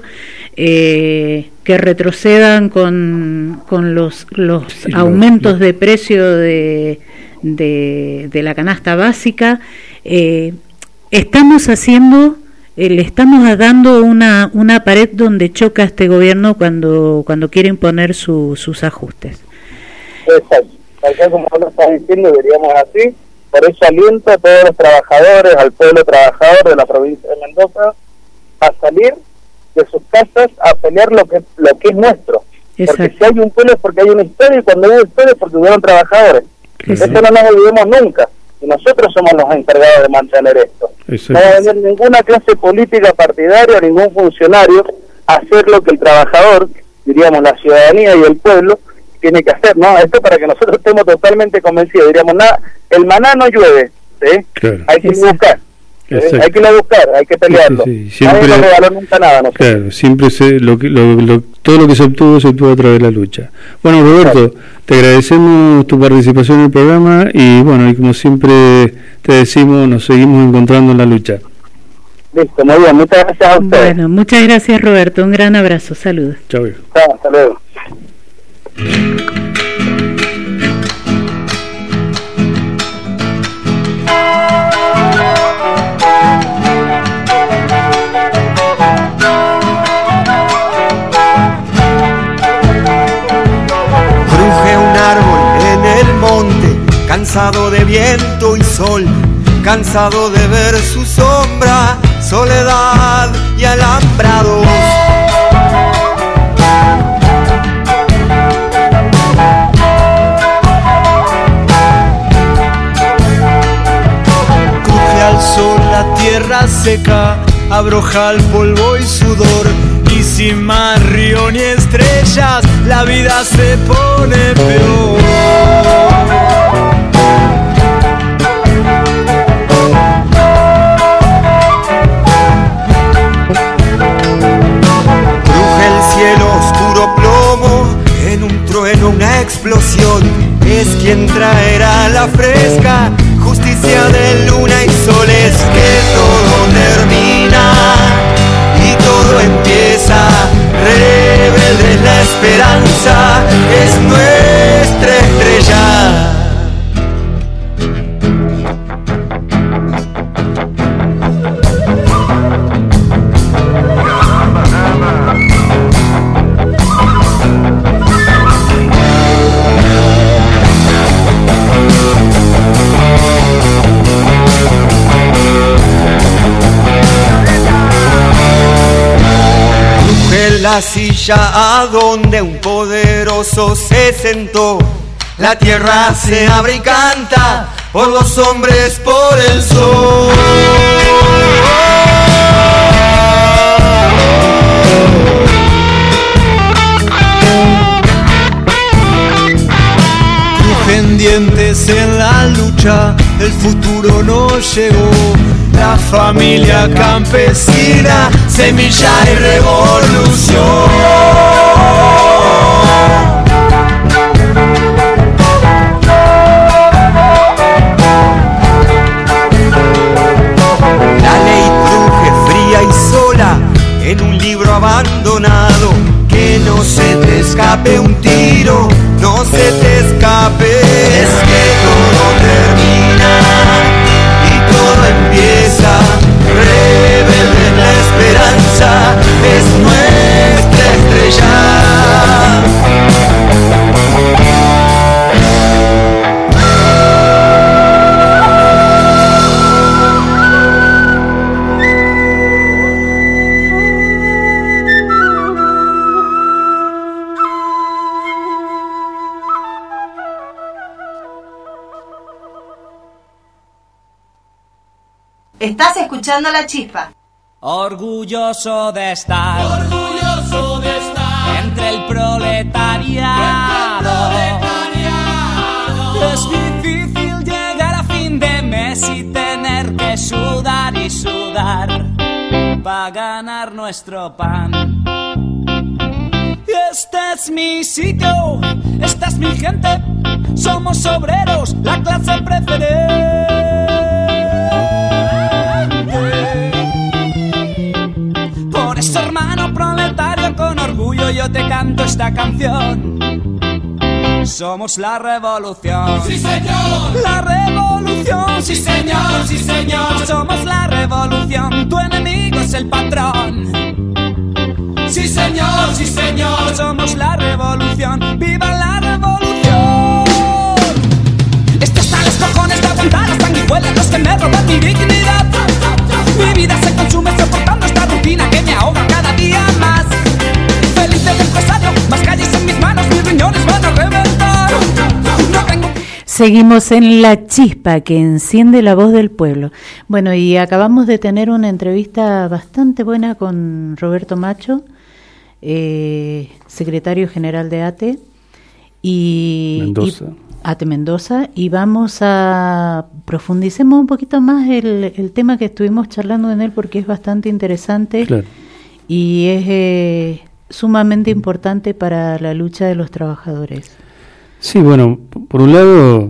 que retrocedan con los aumentos de precio de la canasta básica. Estamos haciendo le estamos dando una pared donde choca este gobierno cuando quiere imponer sus ajustes. Exacto, acá como lo estás diciendo, diríamos así. Por eso aliento a todos los trabajadores, al pueblo trabajador de la provincia de Mendoza, a salir de sus casas a pelear lo que es nuestro. Exacto. Porque si hay un pueblo es porque hay una historia, y cuando hay historia es porque hubieron trabajadores. Eso no nos olvidemos nunca. Y nosotros somos los encargados de mantener esto. Exacto. No va a venir ninguna clase política partidaria, ningún funcionario a hacer lo que el trabajador, diríamos la ciudadanía y el pueblo, tiene que hacer, ¿no? Esto para que nosotros estemos totalmente convencidos. Diríamos, nada, el maná no llueve, ¿sí? Claro. Hay que ir a buscar. Exacto. Hay que ir a buscar, hay que pelearlo. Sí. Siempre, nadie nos regaló nunca nada, ¿no? Claro, siempre todo lo que se obtuvo a través de la lucha. Bueno, Roberto, te agradecemos tu participación en el programa y bueno, y como siempre te decimos, nos seguimos encontrando en la lucha. Listo, muy bien, muchas gracias a ustedes. Bueno, muchas gracias, Roberto, un gran abrazo, saludos. Chao. Hasta luego. Cansado de viento y sol, cansado de ver su sombra, soledad y alambrados. Cruje al sol la tierra seca, abroja el polvo y sudor, y sin mar, río ni estrellas, la vida se pone peor. Una explosión es quien traerá la fresca justicia de luna y sol. Es que todo termina y todo empieza, rebelde la esperanza, es nuestra estrella. La silla a donde un poderoso se sentó, la tierra se abre y canta por los hombres, por el sol. Crujen dientes en la lucha, el futuro no llegó. La familia campesina, semilla y revolución. La ley cruje fría y sola en un libro abandonado. Que no se te escape un tiro, no se te escape. Es que todo termina y todo empieza, rebelde la esperanza, es nuestra estrella. Estás escuchando La Chispa. Orgulloso de estar entre el proletariado. Es difícil llegar a fin de mes y tener que sudar y sudar para ganar nuestro pan. Este es mi sitio, esta es mi gente, somos obreros, la clase preferente. Por eso, hermano proletario, con orgullo yo te canto esta canción. Somos la revolución. ¡Sí, señor! La revolución. ¡Sí, señor! ¡Sí, señor! Somos la revolución. Tu enemigo es el patrón. Sí señor, somos la revolución, ¡viva la revolución! Estoy hasta los cojones de aguantar las sanguijuelas, los que me roban mi dignidad. Mi vida se consume soportando esta rutina que me ahoga cada día más. Feliz del empresario, más calles en mis manos, mis riñones van a reventar. No tengo... Seguimos en La Chispa, que enciende la voz del pueblo. Bueno, y acabamos de tener una entrevista bastante buena con Roberto Macho, secretario general de ATE ATE Mendoza, y vamos a profundicemos un poquito más el tema que estuvimos charlando en él, porque es bastante interesante. Claro. Y es sumamente importante para la lucha de los trabajadores. Sí, bueno, por un lado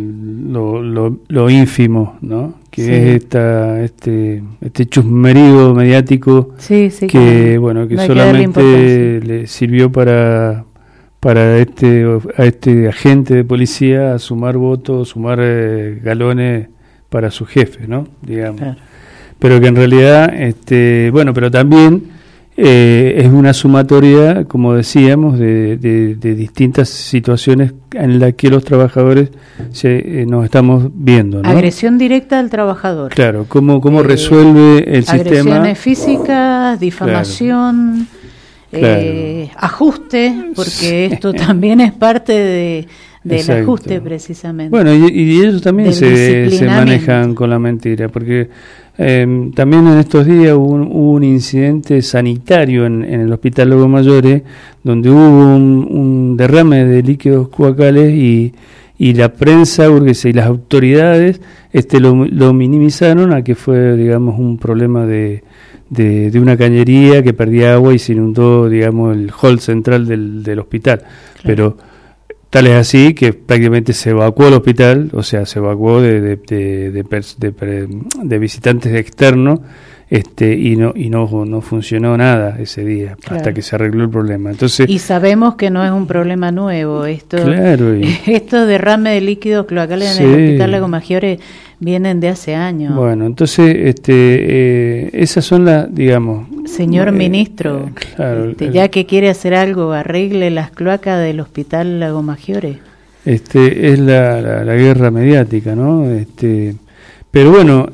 lo ínfimo, ¿no? Que sí. Es este chusmerío mediático que bueno, que no solamente le sirvió para a este agente de policía a sumar votos, sumar galones para su jefe, ¿no? Digamos. Claro. Pero que en realidad bueno, pero también es una sumatoria, como decíamos, de distintas situaciones en las que los trabajadores nos estamos viendo, ¿no? Agresión directa al trabajador. Claro, cómo resuelve el sistema. Agresiones físicas, difamación, claro. Ajuste, porque esto también es parte del ajuste, precisamente. Bueno, y ellos también se manejan con la mentira, porque también en estos días hubo un incidente sanitario en el Hospital Lago Mayores, donde hubo un derrame de líquidos cloacales y la prensa burguesa y las autoridades lo minimizaron a que fue, digamos, un problema de una cañería que perdía agua y se inundó, digamos, el hall central del hospital. Claro. Pero tal es así que prácticamente se evacuó el hospital, o sea, se evacuó de visitantes externos, y no funcionó nada ese día, claro. Hasta que se arregló el problema. Entonces, y sabemos que no es un problema nuevo, esto derrame de líquidos cloacales en el Hospital Lago Maggiore vienen de hace años. Bueno, entonces esas son las, digamos, señor ministro, claro, ya que quiere hacer algo, arregle las cloacas del Hospital Lago Maggiore. Es la guerra mediática, ¿no? Pero bueno,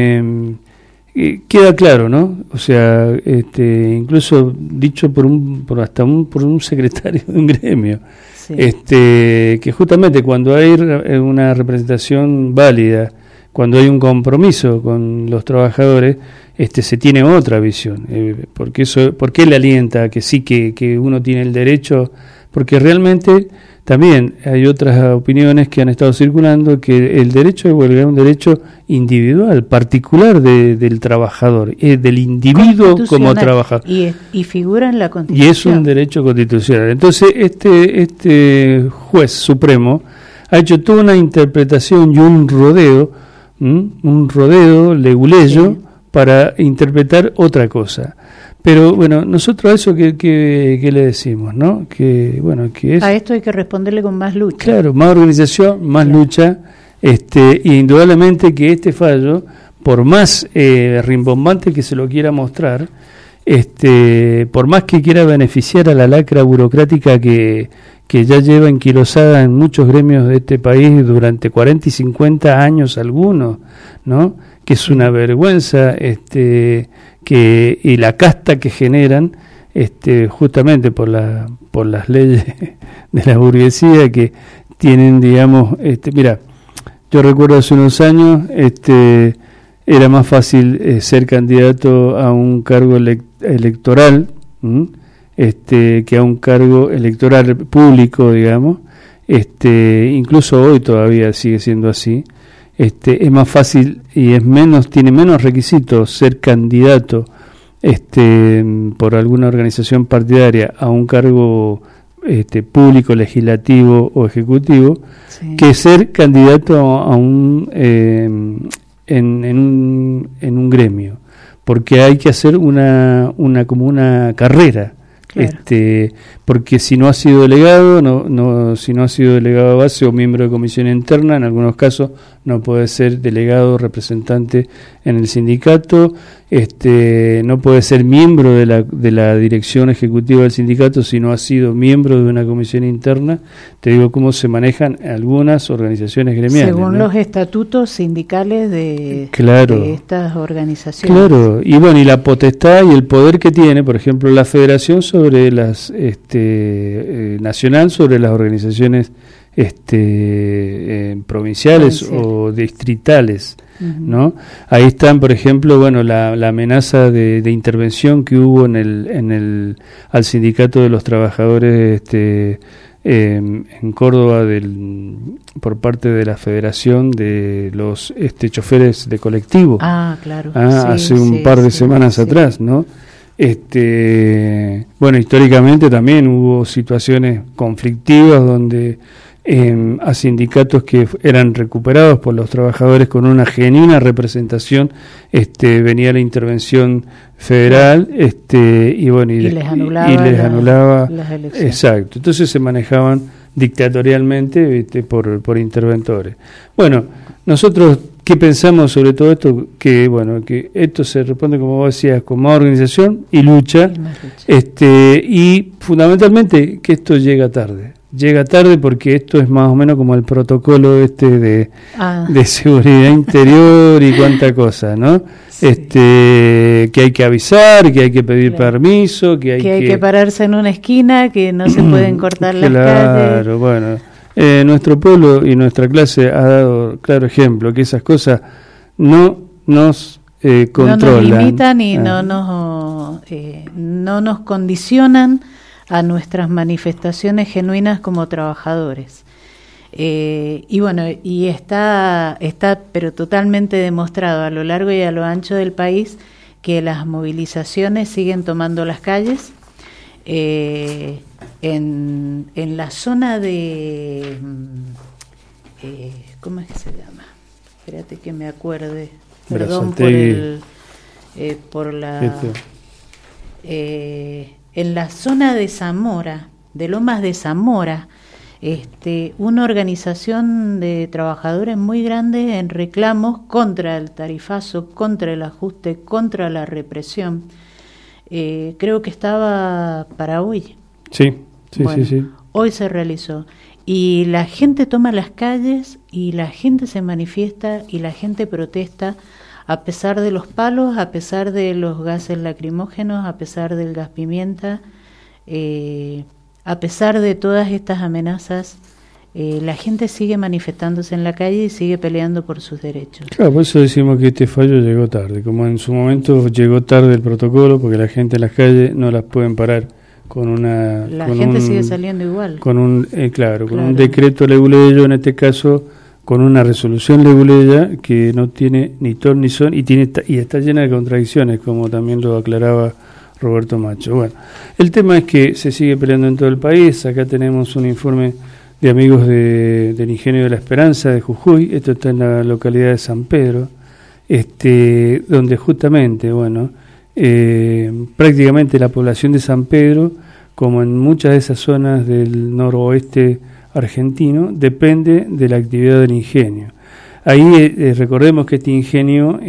queda claro, ¿no? O sea, incluso dicho por un secretario de un gremio, sí. Que justamente cuando hay una representación válida, cuando hay un compromiso con los trabajadores, se tiene otra visión, porque ¿por qué le alienta a que sí, que uno tiene el derecho? Porque realmente también hay otras opiniones que han estado circulando, que el derecho de huelga es un derecho individual, particular del trabajador, del individuo como trabajador. Y figura en la Constitución. Y es un derecho constitucional. Entonces, este juez supremo ha hecho toda una interpretación y un rodeo leguleyo, sí, para interpretar otra cosa. Pero bueno, nosotros a eso que le decimos, ¿no? Que bueno, que es, a esto hay que responderle con más lucha. Claro, más organización, más lucha, y indudablemente que este fallo, por más rimbombante que se lo quiera mostrar, por más que quiera beneficiar a la lacra burocrática que ya lleva enquilosada en muchos gremios de este país durante 40 y 50 años algunos, ¿no? Que es una vergüenza, y la casta que generan, justamente por las leyes de la burguesía que tienen, digamos, mira, yo recuerdo hace unos años, era más fácil ser candidato a un cargo electoral, que a un cargo electoral público, digamos, incluso hoy todavía sigue siendo así. Es más fácil y tiene menos requisitos ser candidato por alguna organización partidaria a un cargo público, legislativo o ejecutivo, sí, que ser candidato a en un gremio, porque hay que hacer como una carrera. Claro. Porque si no ha sido delegado, si no ha sido delegado de base o miembro de comisión interna, en algunos casos no puede ser delegado o representante en el sindicato, no puede ser miembro de la dirección ejecutiva del sindicato si no ha sido miembro de una comisión interna. Te digo cómo se manejan algunas organizaciones gremiales. Según ¿no? los estatutos sindicales de estas organizaciones. Claro, y bueno, y la potestad y el poder que tiene, por ejemplo, la federación sobre las nacional sobre las organizaciones provinciales o distritales, ¿no? Ahí están, por ejemplo, bueno, la amenaza de intervención que hubo al sindicato de los trabajadores en Córdoba por parte de la Federación de los choferes de colectivo. Claro. Hace un par de semanas atrás, ¿no? Bueno, históricamente también hubo situaciones conflictivas donde a sindicatos que eran recuperados por los trabajadores con una genuina representación venía la intervención federal y les anulaba las elecciones. Exacto, entonces se manejaban dictatorialmente por interventores. Bueno, nosotros ¿qué pensamos sobre todo esto? Que esto se responde, como vos decías, con más organización y lucha, y fundamentalmente que esto llega tarde porque esto es más o menos como el protocolo de seguridad interior y cuánta cosa, ¿no? Sí. Que hay que avisar, que hay que pedir permiso, que hay que pararse en una esquina, que no se pueden cortar las calles. Claro, bueno. Nuestro pueblo y nuestra clase ha dado claro ejemplo que esas cosas no nos controlan. No nos limitan y no nos condicionan a nuestras manifestaciones genuinas como trabajadores. Y bueno, y está pero totalmente demostrado a lo largo y a lo ancho del país que las movilizaciones siguen tomando las calles. En la zona de ¿cómo es que se llama? Espérate que me acuerde. Perdón en la zona de Zamora, de Lomas de Zamora, una organización de trabajadores muy grande en reclamos contra el tarifazo, contra el ajuste, contra la represión. Creo que estaba para hoy. Sí. Hoy se realizó. Y la gente toma las calles y la gente se manifiesta y la gente protesta a pesar de los palos, a pesar de los gases lacrimógenos, a pesar del gas pimienta, a pesar de todas estas amenazas. La gente sigue manifestándose en la calle y sigue peleando por sus derechos. Claro, por eso decimos que este fallo llegó tarde, como en su momento llegó tarde el protocolo, porque la gente en las calles no las pueden parar la gente sigue saliendo igual. Con un decreto leguleyo, en este caso con una resolución leguleya que no tiene ni ton ni son y está llena de contradicciones, como también lo aclaraba Roberto Macho. Bueno, el tema es que se sigue peleando en todo el país. Acá tenemos un informe de amigos del Ingenio de la Esperanza de Jujuy. Esto está en la localidad de San Pedro, donde justamente, prácticamente la población de San Pedro, como en muchas de esas zonas del noroeste argentino, depende de la actividad del ingenio. Ahí recordemos que este ingenio,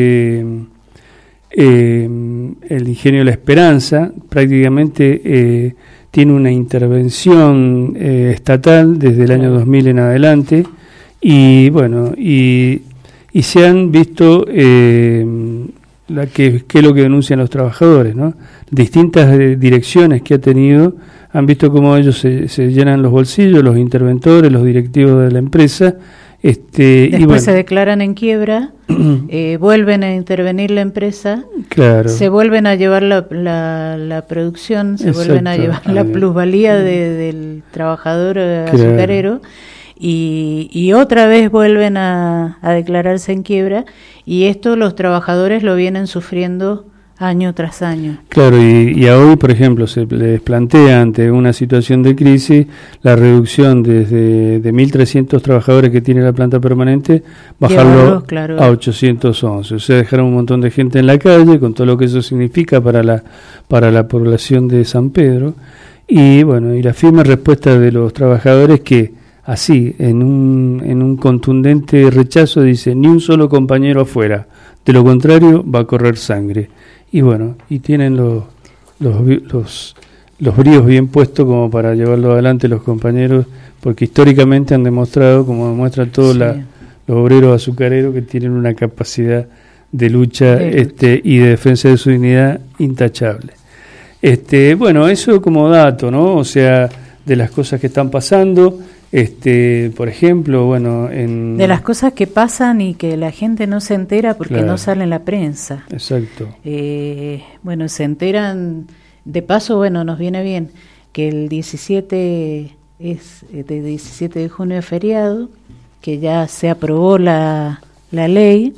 el Ingenio de la Esperanza, prácticamente tiene una intervención estatal desde el año 2000 en adelante, y se han visto qué es lo que denuncian los trabajadores, ¿no? Distintas direcciones que ha tenido han visto cómo ellos se llenan los bolsillos, los interventores, los directivos de la empresa. Después se declaran en quiebra, vuelven a intervenir la empreza, se vuelven a llevar la producción, se vuelven a llevar la plusvalía del trabajador azucarero, y otra vez vuelven a declararse en quiebra, y esto los trabajadores lo vienen sufriendo año tras año. Claro, y a hoy, por ejemplo, se les plantea ante una situación de crisis la reducción de 1.300 trabajadores que tiene la planta permanente, bajarlo a 811. O sea, dejar un montón de gente en la calle, con todo lo que eso significa para la población de San Pedro. Y la firme respuesta de los trabajadores que así, en un contundente rechazo, dice, ni un solo compañero afuera, de lo contrario va a correr sangre. Y bueno, y tienen los bríos bien puestos como para llevarlo adelante los compañeros, porque históricamente han demostrado, como demuestran todos los obreros azucareros, que tienen una capacidad de lucha, y de defensa de su dignidad intachable. Bueno, eso como dato, ¿no? O sea, de las cosas que están pasando, por ejemplo, bueno, de las cosas que pasan y que la gente no se entera porque no sale en la prensa. Exacto. Bueno, se enteran, de paso, bueno, nos viene bien que el 17 de junio es feriado, que ya se aprobó la ley.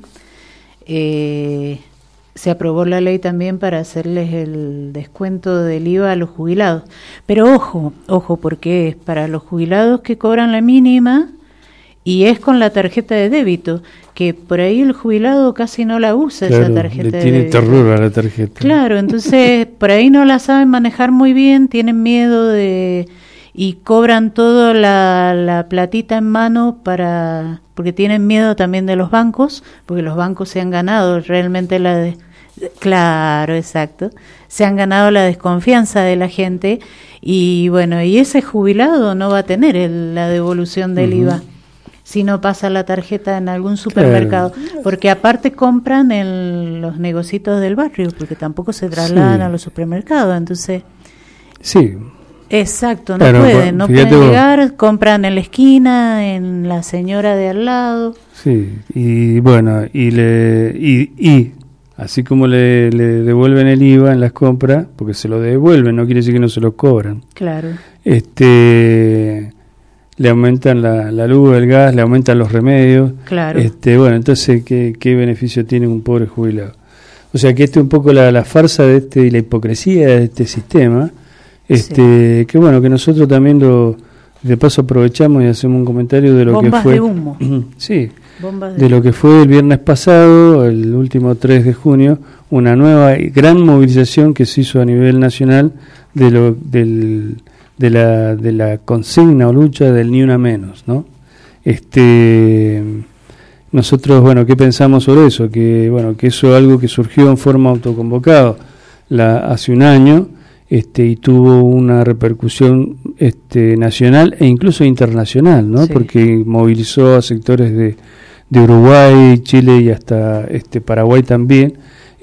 Se aprobó la ley también para hacerles el descuento del IVA a los jubilados. Pero ojo, porque es para los jubilados que cobran la mínima y es con la tarjeta de débito, que por ahí el jubilado casi no la usa, esa tarjeta de débito. Tiene terror a la tarjeta. Claro, entonces por ahí no la saben manejar muy bien, tienen miedo y cobran toda la platita en mano porque tienen miedo también de los bancos, porque los bancos se han ganado realmente claro, exacto, se han ganado la desconfianza de la gente, y bueno, y ese jubilado no va a tener la devolución del IVA si no pasa la tarjeta en algún supermercado, porque aparte compran en los negocios del barrio, porque tampoco se trasladan a los supermercados, entonces sí. Exacto, no pueden llegar, compran en la esquina, en la señora de al lado. Sí, y bueno, y así como le devuelven el IVA en las compras, porque se lo devuelven, no quiere decir que no se lo cobran. Claro. Le aumentan la luz, el gas, le aumentan los remedios. Claro. Bueno, entonces, ¿qué beneficio tiene un pobre jubilado? O sea, que un poco la farsa y la hipocresía de este sistema. Que bueno, que nosotros también de paso aprovechamos y hacemos un comentario de lo que fue. Bombas de humo. Sí, de lo que fue el viernes pasado, el último 3 de junio, una nueva y gran movilización que se hizo a nivel nacional de la consigna o lucha del ni una menos, ¿no? Nosotros, bueno, ¿qué pensamos sobre eso? Que bueno, que eso es algo que surgió en forma autoconvocada hace un año. Y tuvo una repercusión nacional e incluso internacional, ¿no? Sí. Porque movilizó a sectores de Uruguay, Chile y hasta Paraguay también.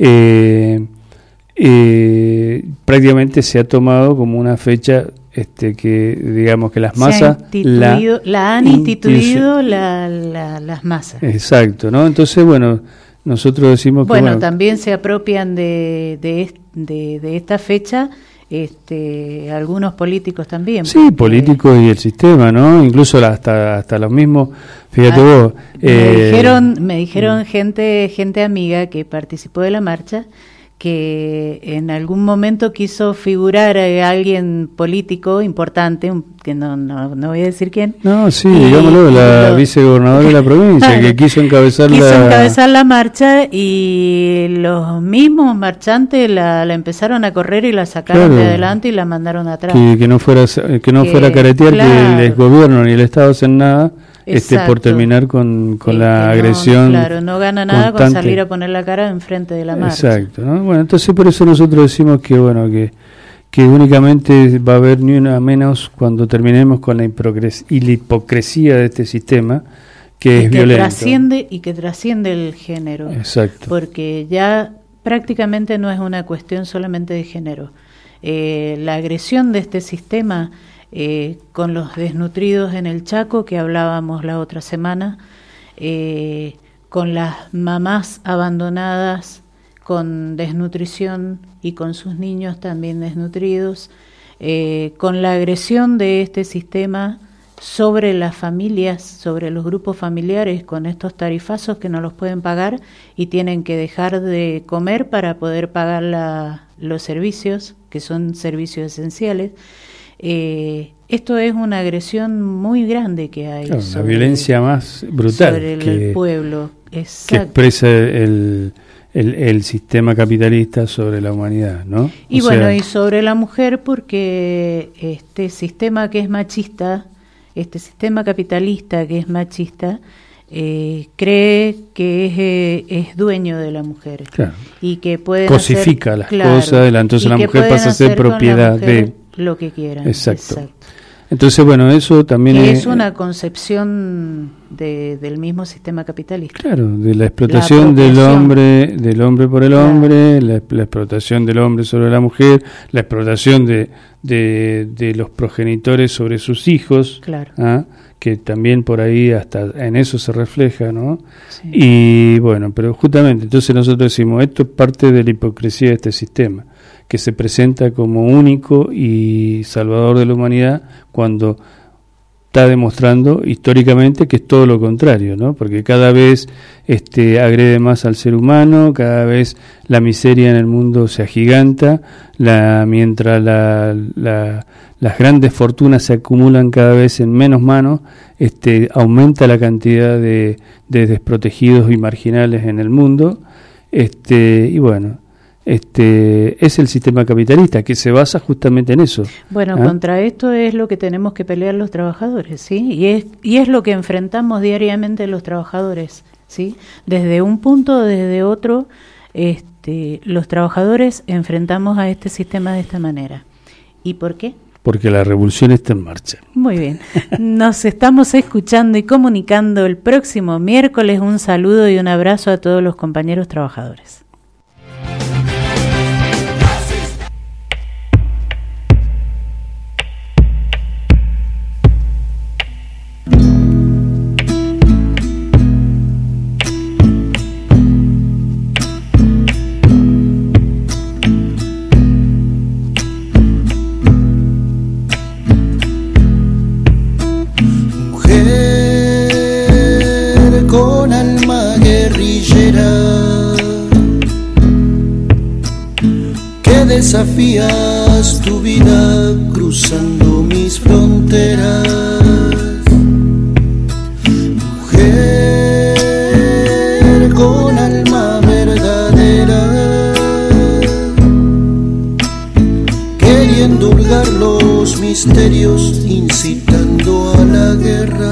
Prácticamente se ha tomado como una fecha que digamos que las masas han instituido las masas. Exacto, ¿no? Entonces, bueno, nosotros decimos que bueno, también se apropian de esta fecha. Algunos políticos también. Sí, políticos y el sistema, ¿no? Incluso hasta los mismos, fíjate vos. Me dijeron gente amiga que participó de la marcha, que en algún momento quiso figurar a alguien político importante, que no voy a decir quién. No, sí, digámoslo, la vicegobernadora de la provincia, que quiso encabezar la marcha, y los mismos marchantes la empezaron a correr y la sacaron de adelante y la mandaron atrás. Que no fuera a caretear, que el gobierno ni el Estado hacen nada. Por terminar con la agresión. Claro, no gana nada constante. Con salir a poner la cara enfrente de la marcha. Exacto, ¿no? Bueno, entonces por eso nosotros decimos que bueno, que únicamente va a haber ni una menos cuando terminemos con la hipocresía de este sistema, que es violento. Que trasciende el género. Exacto. Porque ya prácticamente no es una cuestión solamente de género. La agresión de este sistema, con los desnutridos en el Chaco, que hablábamos la otra semana, con las mamás abandonadas con desnutrición y con sus niños también desnutridos, con la agresión de este sistema sobre las familias, sobre los grupos familiares, con estos tarifazos que no los pueden pagar y tienen que dejar de comer para poder pagar los servicios, que son servicios esenciales. Esto es una agresión muy grande que hay. Claro, la violencia más brutal sobre el pueblo. Exacto. Que expresa el sistema capitalista sobre la humanidad, ¿no? Y y sobre la mujer, porque este sistema que es machista este sistema capitalista que es machista cree que es dueño de la mujer, claro, y que puede cosifica las cosas, entonces la mujer pasa a ser propiedad de lo que quieran. Exacto. Entonces, bueno, eso también es una concepción del mismo sistema capitalista. Claro, de la explotación del hombre por el hombre, la explotación del hombre sobre la mujer, la explotación de los progenitores sobre sus hijos, claro, que también por ahí hasta en eso se refleja, ¿no? Sí. Y bueno, pero justamente, entonces nosotros decimos, esto es parte de la hipocresía de este sistema, que se presenta como único y salvador de la humanidad cuando está demostrando históricamente que es todo lo contrario, ¿no? Porque cada vez agrede más al ser humano, cada vez la miseria en el mundo se agiganta, mientras las grandes fortunas se acumulan cada vez en menos manos, aumenta la cantidad de desprotegidos y marginales en el mundo, y bueno, es el sistema capitalista que se basa justamente en eso. Bueno, contra esto es lo que tenemos que pelear los trabajadores, ¿sí? Y es lo que enfrentamos diariamente los trabajadores, ¿sí? Desde un punto, desde otro, los trabajadores enfrentamos a este sistema de esta manera. ¿Y por qué? Porque la revolución está en marcha. Muy bien. Nos estamos escuchando y comunicando el próximo miércoles. Un saludo y un abrazo a todos los compañeros trabajadores. Con alma guerrillera que desafías tu vida cruzando mis fronteras, mujer con alma verdadera, queriendo hurgar los misterios, incitando a la guerra.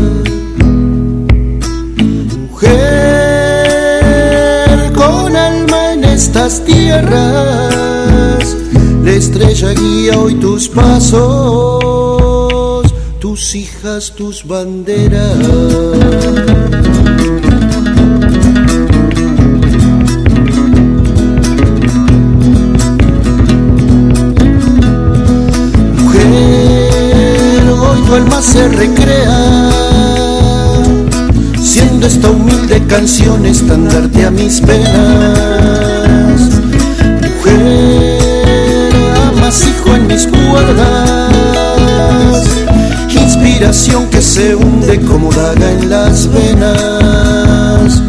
Mujer con alma en estas tierras, la estrella guía hoy tus pasos, tus hijas, tus banderas. Mujer, hoy tu alma se recrea, siendo esta humilde canción estandarte a mis penas. Mujer, amas hijo en mis cuerdas, inspiración que se hunde como daga en las venas.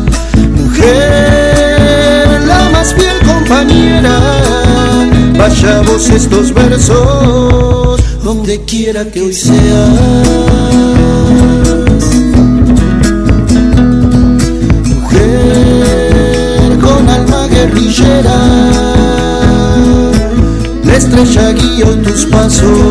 Mujer, la más fiel compañera, vaya vos estos versos donde quiera que hoy seas. Con alma guerrillera, la estrella guía tus pasos,